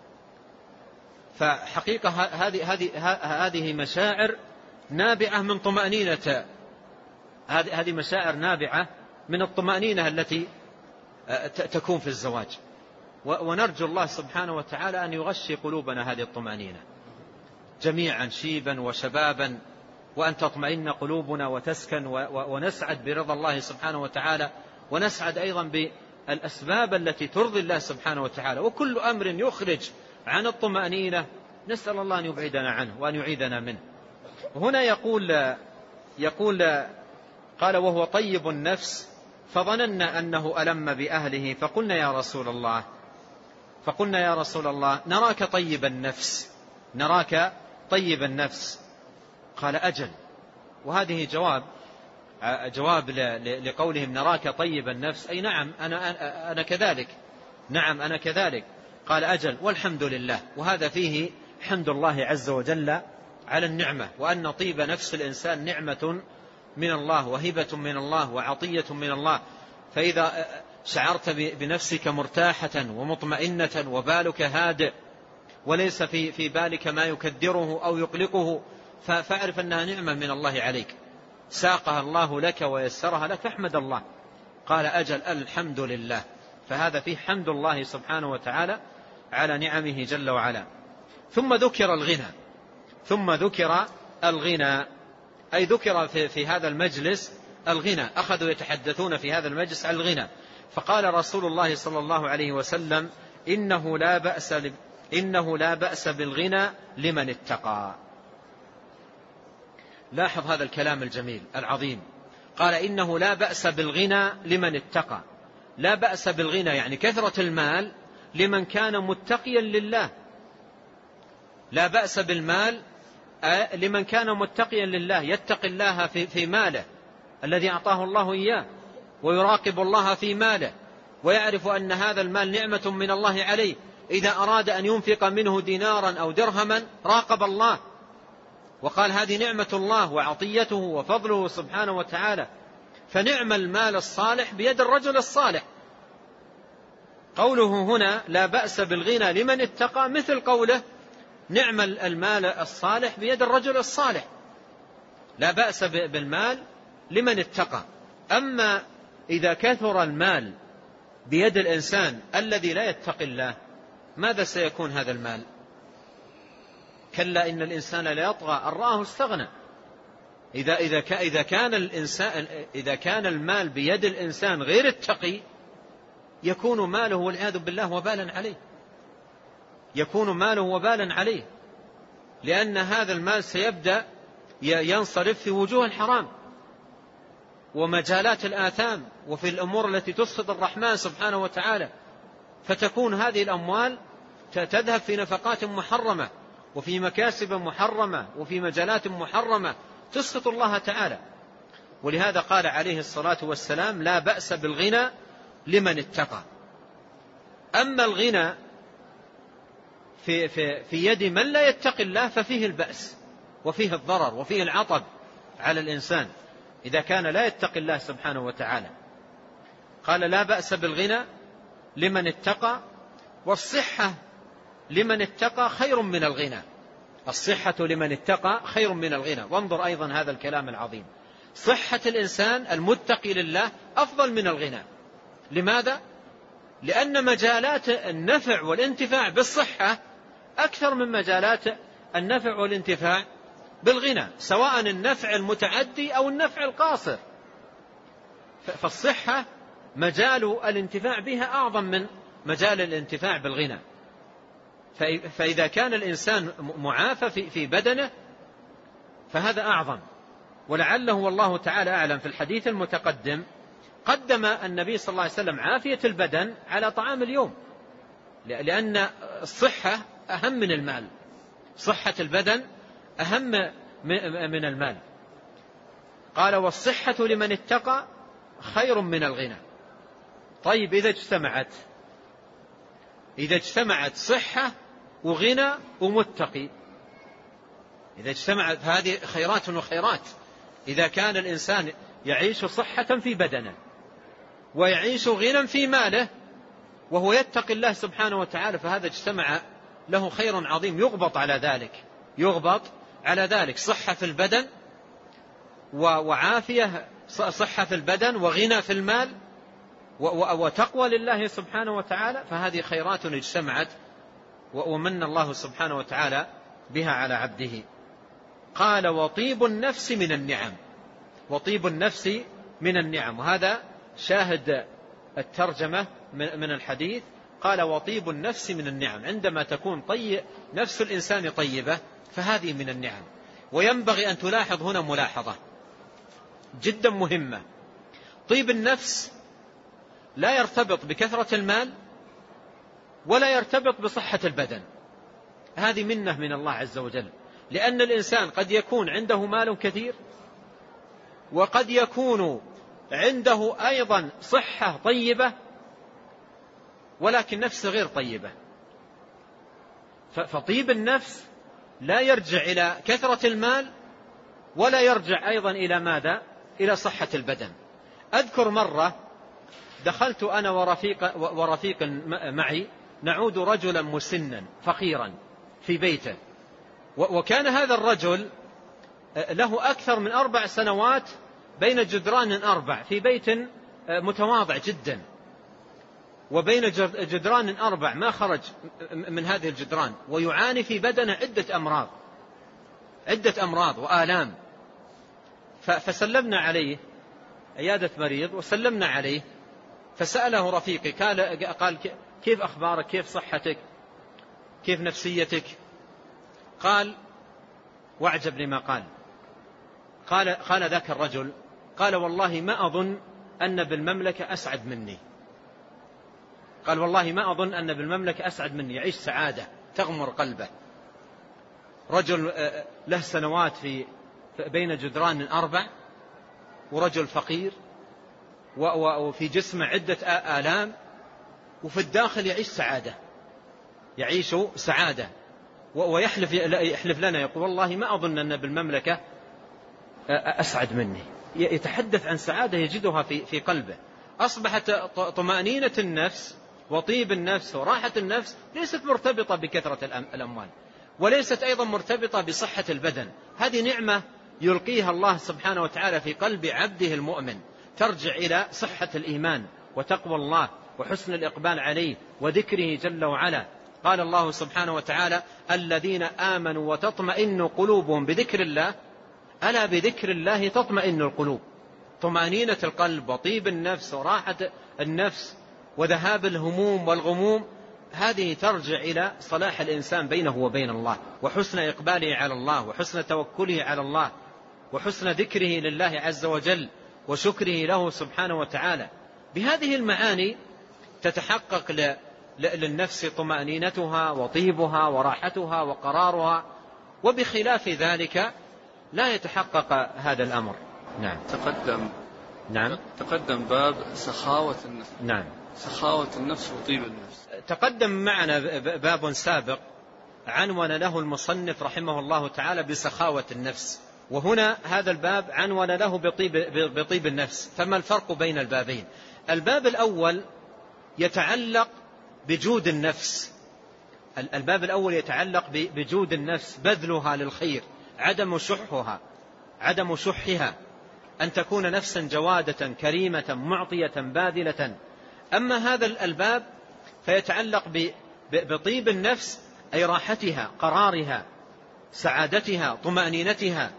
فحقيقة هذه هذه هذه مشاعر نابعة من طمأنينة، هذه هذه مشاعر نابعة من الطمأنينة التي تكون في الزواج، ونرجو الله سبحانه وتعالى أن يغشي قلوبنا هذه الطمأنينة جميعا شيبا وشبابا، وأن تطمئن قلوبنا وتسكن ونسعد برضا الله سبحانه وتعالى، ونسعد أيضا بالأسباب التي ترضي الله سبحانه وتعالى. وكل أمر يخرج عن الطمأنينة نسأل الله أن يبعدنا عنه وأن يعيدنا منه. وهنا يقول يقول قال وهو طيب النفس فظننا أنه ألم بأهله فقلنا يا رسول الله فقلنا يا رسول الله نراك طيب النفس نراك طيب النفس. قال أجل. وهذه جواب جواب لقولهم نراك طيب النفس، أي نعم أنا أنا كذلك، نعم أنا كذلك. قال أجل والحمد لله. وهذا فيه حمد الله عز وجل على النعمة، وأن طيب نفس الإنسان نعمة من الله وهبة من الله وعطية من الله. فإذا شعرت بنفسك مرتاحة ومطمئنة وبالك هادئ وليس في في بالك ما يكدره أو يقلقه فاعرف أنها نعمة من الله عليك، ساقها الله لك ويسرها لك، فاحمد الله. قال أجل الحمد لله. فهذا فيه حمد الله سبحانه وتعالى على نعمه جل وعلا. ثم ذكر الغنى ثم ذكر الغنى أي ذكر في, في هذا المجلس الغنى، أخذوا يتحدثون في هذا المجلس عن الغنى. فقال رسول الله صلى الله عليه وسلم إنه لا بأس إنه لا بأس بالغنى لمن اتقى. لاحظ هذا الكلام الجميل العظيم، قال إنه لا بأس بالغنى لمن اتقى. لا بأس بالغنى يعني كثرة المال لمن كان متقيا لله، لا بأس بالمال لمن كان متقيا لله، يتقي الله في, في ماله الذي أعطاه الله إياه، ويراقب الله في ماله، ويعرف أن هذا المال نعمة من الله عليه. إذا أراد أن ينفق منه دينارا أو درهما راقب الله وقال هذه نعمة الله وعطيته وفضله سبحانه وتعالى. فنعم المال الصالح بيد الرجل الصالح. قوله هنا لا بأس بالغنى لمن اتقى مثل قوله نعم المال الصالح بيد الرجل الصالح. لا بأس بالمال لمن اتقى. أما إذا كثر المال بيد الإنسان الذي لا يتقي الله ماذا سيكون هذا المال؟ كلا إن الإنسان لا يطغى أن رآه استغنى. إذا إذا إذا كان الإنسان إذا كان المال بيد الإنسان غير التقي يكون ماله والعياذ بالله وبالا عليه، يكون ماله وبالا عليه، لأن هذا المال سيبدأ ينصرف في وجوه الحرام ومجالات الآثام وفي الأمور التي تسخط الرحمن سبحانه وتعالى. فتكون هذه الأموال تذهب في نفقات محرمة وفي مكاسب محرمة وفي مجالات محرمة تسخط الله تعالى. ولهذا قال عليه الصلاة والسلام لا بأس بالغنى لمن اتقى. أما الغنى في, في, في يد من لا يتقي الله ففيه البأس وفيه الضرر وفيه العطب على الإنسان إذا كان لا يتقي الله سبحانه وتعالى. قال لا بأس بالغنى لمن اتقى، والصحة لمن اتقى خير من الغنى. الصحة لمن اتقى خير من الغنى. وانظر أيضا هذا الكلام العظيم، صحة الإنسان المتقي لله أفضل من الغنى. لماذا؟ لأن مجالات النفع والانتفاع بالصحة أكثر من مجالات النفع والانتفاع بالغنى، سواء النفع المتعدي أو النفع القاصر. فالصحة مجال الانتفاع بها أعظم من مجال الانتفاع بالغنى. فإذا كان الإنسان معافى في بدنه فهذا أعظم. ولعله والله تعالى أعلم في الحديث المتقدم قدم النبي صلى الله عليه وسلم عافية البدن على طعام اليوم، لأن الصحة أهم من المال، صحة البدن أهم من المال. قال والصحة لمن اتقى خير من الغنى. طيب إذا اجتمعت إذا اجتمعت صحة وغنى ومتقي، إذا اجتمعت هذه خيرات وخيرات. إذا كان الإنسان يعيش صحة في بدنه ويعيش غنى في ماله وهو يتقي الله سبحانه وتعالى، فهذا اجتمع له خير عظيم يغبط على ذلك، يغبط على ذلك صحة في البدن وعافية، صحة في البدن وغنى في المال وتقوى لله سبحانه وتعالى، فهذه خيرات اجتمعت ومن الله سبحانه وتعالى بها على عبده. قال وطيب النفس من النعم، وطيب النفس من النعم، وهذا شاهد الترجمة من الحديث. قال وطيب النفس من النعم، عندما تكون طيب نفس الإنسان طيبة فهذه من النعم. وينبغي أن تلاحظ هنا ملاحظة جدا مهمة، طيب النفس لا يرتبط بكثرة المال ولا يرتبط بصحة البدن، هذه منة من الله عز وجل. لأن الإنسان قد يكون عنده مال كثير وقد يكون عنده أيضا صحة طيبة ولكن نفس غير طيبة. فطيب النفس لا يرجع إلى كثرة المال ولا يرجع أيضا إلى ماذا؟ إلى صحة البدن. أذكر مرة دخلت أنا ورفيق, ورفيق معي نعود رجلا مسنا فقيرا في بيته، وكان هذا الرجل له أكثر من أربع سنوات بين جدران أربع في بيت متواضع جدا، وبين جدران أربع ما خرج من هذه الجدران، ويعاني في بدنه عدة أمراض عدة أمراض وآلام. فسلمنا عليه، عيادة مريض، وسلمنا عليه فسأله رفيقي قال, قال كيف أخبارك، كيف صحتك، كيف نفسيتك؟ قال واعجب لما قال قال قال ذاك الرجل قال والله ما أظن أن بالمملكة أسعد مني، قال والله ما أظن أن بالمملكة أسعد مني، يعيش سعادة تغمر قلبه. رجل له سنوات في بين جدران أربع، ورجل فقير وفي جسمه عدة آلام، وفي الداخل يعيش سعادة يعيش سعادة ويحلف يحلف لنا يقول والله ما أظن أن بالمملكة أسعد مني. يتحدث عن سعادة يجدها في في قلبه. أصبحت طمأنينة النفس وطيب النفس وراحة النفس ليست مرتبطة بكثرة الأموال، وليست أيضا مرتبطة بصحة البدن. هذه نعمة يلقيها الله سبحانه وتعالى في قلب عبده المؤمن، ترجع إلى صحة الإيمان وتقوى الله وحسن الإقبال عليه وذكره جل وعلا. قال الله سبحانه وتعالى الذين آمنوا وتطمئن قلوبهم بذكر الله، ألا بذكر الله تطمئن القلوب. طمأنينة القلب وطيب النفس وراحة النفس وذهاب الهموم والغموم، هذه ترجع إلى صلاح الإنسان بينه وبين الله، وحسن إقباله على الله، وحسن توكله على الله، وحسن ذكره لله عز وجل، وشكره له سبحانه وتعالى. بهذه المعاني تتحقق للنفس طمأنينتها وطيبها وراحتها وقرارها، وبخلاف ذلك لا يتحقق هذا الأمر. نعم. تقدم نعم تقدم باب سخاوة النفس. نعم. سخاوة النفس وطيب النفس. تقدم معنا باب سابق عنون له المصنف رحمه الله تعالى بسخاوة النفس، وهنا هذا الباب عنون له بطيب, بطيب النفس. فما الفرق بين البابين؟ الباب الأول يتعلق بجود النفس، الباب الأول يتعلق بجود النفس، بذلها للخير، عدم شحها عدم شحها أن تكون نفسا جوادة كريمة معطية باذلة. أما هذا الباب فيتعلق بطيب النفس، أي راحتها، قرارها، سعادتها، طمأنينتها،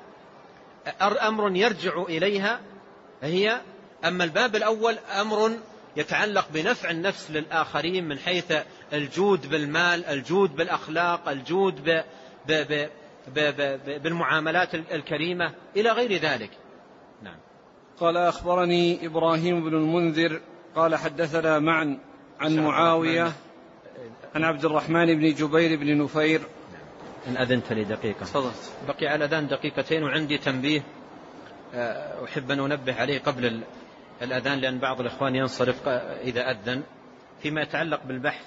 أمر يرجع إليها هي. أما الباب الأول أمر يتعلق بنفع النفس للآخرين من حيث الجود بالمال، الجود بالأخلاق، الجود ب ب ب ب ب بالمعاملات الكريمة إلى غير ذلك. نعم. قال أخبرني إبراهيم بن المنذر قال حدثنا معا عن معاوية عن عبد الرحمن بن جبير بن نفير. إن أذنت لي دقيقة. صدقت. بقي على الأذان دقيقتين، وعندي تنبيه أحب أن أنبه عليه قبل الأذان، لأن بعض الإخوان ينصرف إذا أذن. فيما يتعلق بالبحث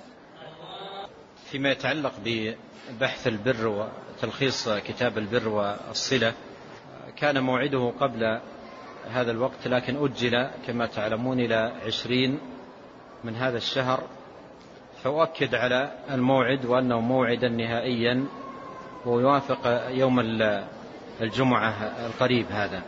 فيما يتعلق ببحث البر وتلخيص كتاب البر والصلة، كان موعده قبل هذا الوقت، لكن أجل كما تعلمون إلى عشرين من هذا الشهر، فأؤكد على الموعد وأنه موعدا نهائيا ويوافق يوم الجمعة القريب هذا،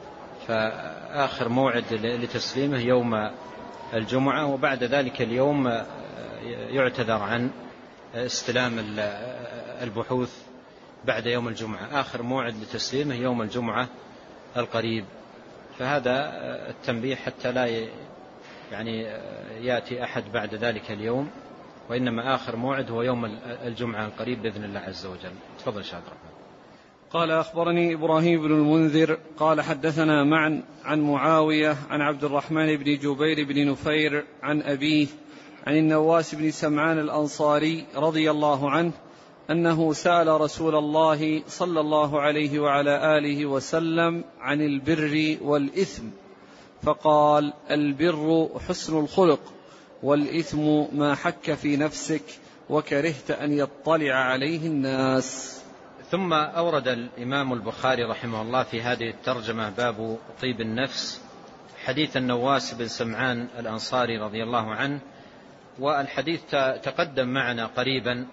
فآخر موعد لتسليمه يوم الجمعة، وبعد ذلك اليوم يعتذر عن استلام البحوث بعد يوم الجمعة. آخر موعد لتسليمه يوم الجمعة القريب، فهذا التنبيه حتى لا يعني يأتي أحد بعد ذلك اليوم، وإنما آخر موعد هو يوم الجمعة القريب بإذن الله عز وجل. تفضل شاهد رحمة. قال أخبرني إبراهيم بن المنذر قال حدثنا معا عن معاوية عن عبد الرحمن بن جبير بن نفير عن أبيه عن النواس بن سمعان الأنصاري رضي الله عنه أنه سأل رسول الله صلى الله عليه وعلى آله وسلم عن البر والإثم، فقال: البر حسن الخلق، والإثم ما حك في نفسك وكرهت أن يطلع عليه الناس. ثم أورد الإمام البخاري رحمه الله في هذه الترجمة باب طيب النفس حديث النواس بن سمعان الأنصاري رضي الله عنه، والحديث تقدم معنا قريبا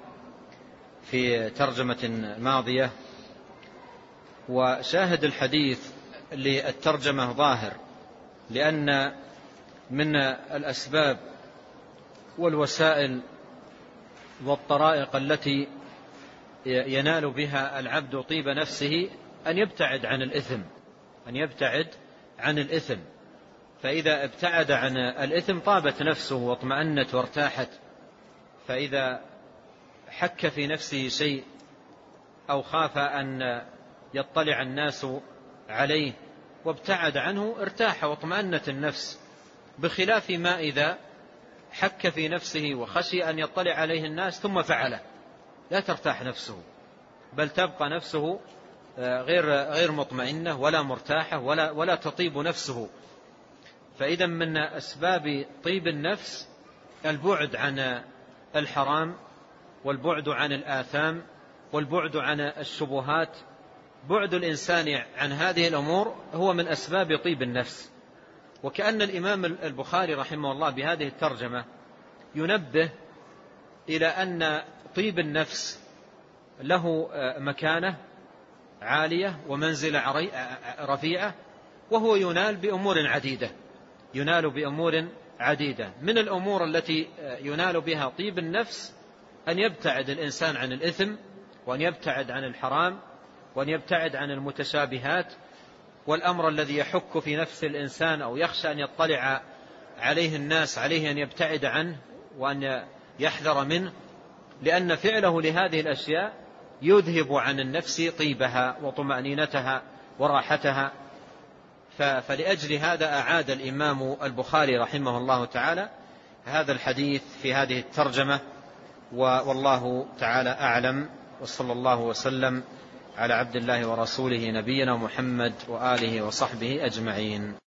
في ترجمة ماضية، وشاهد الحديث للترجمة ظاهر، لأن من الأسباب والوسائل والطرائق التي ينال بها العبد طيب نفسه أن يبتعد عن الإثم أن يبتعد عن الإثم فإذا ابتعد عن الإثم طابت نفسه واطمأنت وارتاحت. فإذا حك في نفسه شيء أو خاف أن يطلع الناس عليه وابتعد عنه ارتاح واطمأنت النفس، بخلاف ما إذا حك في نفسه وخشي أن يطلع عليه الناس ثم فعله، لا ترتاح نفسه، بل تبقى نفسه غير غير مطمئنة ولا مرتاحة ولا ولا تطيب نفسه. فإذا من أسباب طيب النفس البعد عن الحرام، والبعد عن الآثام، والبعد عن الشبهات. بعد الإنسان عن هذه الأمور هو من أسباب طيب النفس. وكأن الإمام البخاري رحمه الله بهذه الترجمة ينبه إلى أن طيب النفس له مكانة عالية ومنزلة رفيعة، وهو ينال بأمور عديدة ينال بأمور عديدة من الأمور التي ينال بها طيب النفس أن يبتعد الإنسان عن الإثم، وأن يبتعد عن الحرام، وأن يبتعد عن المتشابهات، والأمر الذي يحك في نفس الإنسان أو يخشى أن يطلع عليه الناس عليه أن يبتعد عنه وأن يحذر منه، لأن فعله لهذه الأشياء يذهب عن النفس طيبها وطمأنينتها وراحتها. فلأجل هذا أعاد الإمام البخاري رحمه الله تعالى هذا الحديث في هذه الترجمة، والله تعالى أعلم، وصلى الله وسلم على عبد الله ورسوله نبينا محمد وآله وصحبه أجمعين.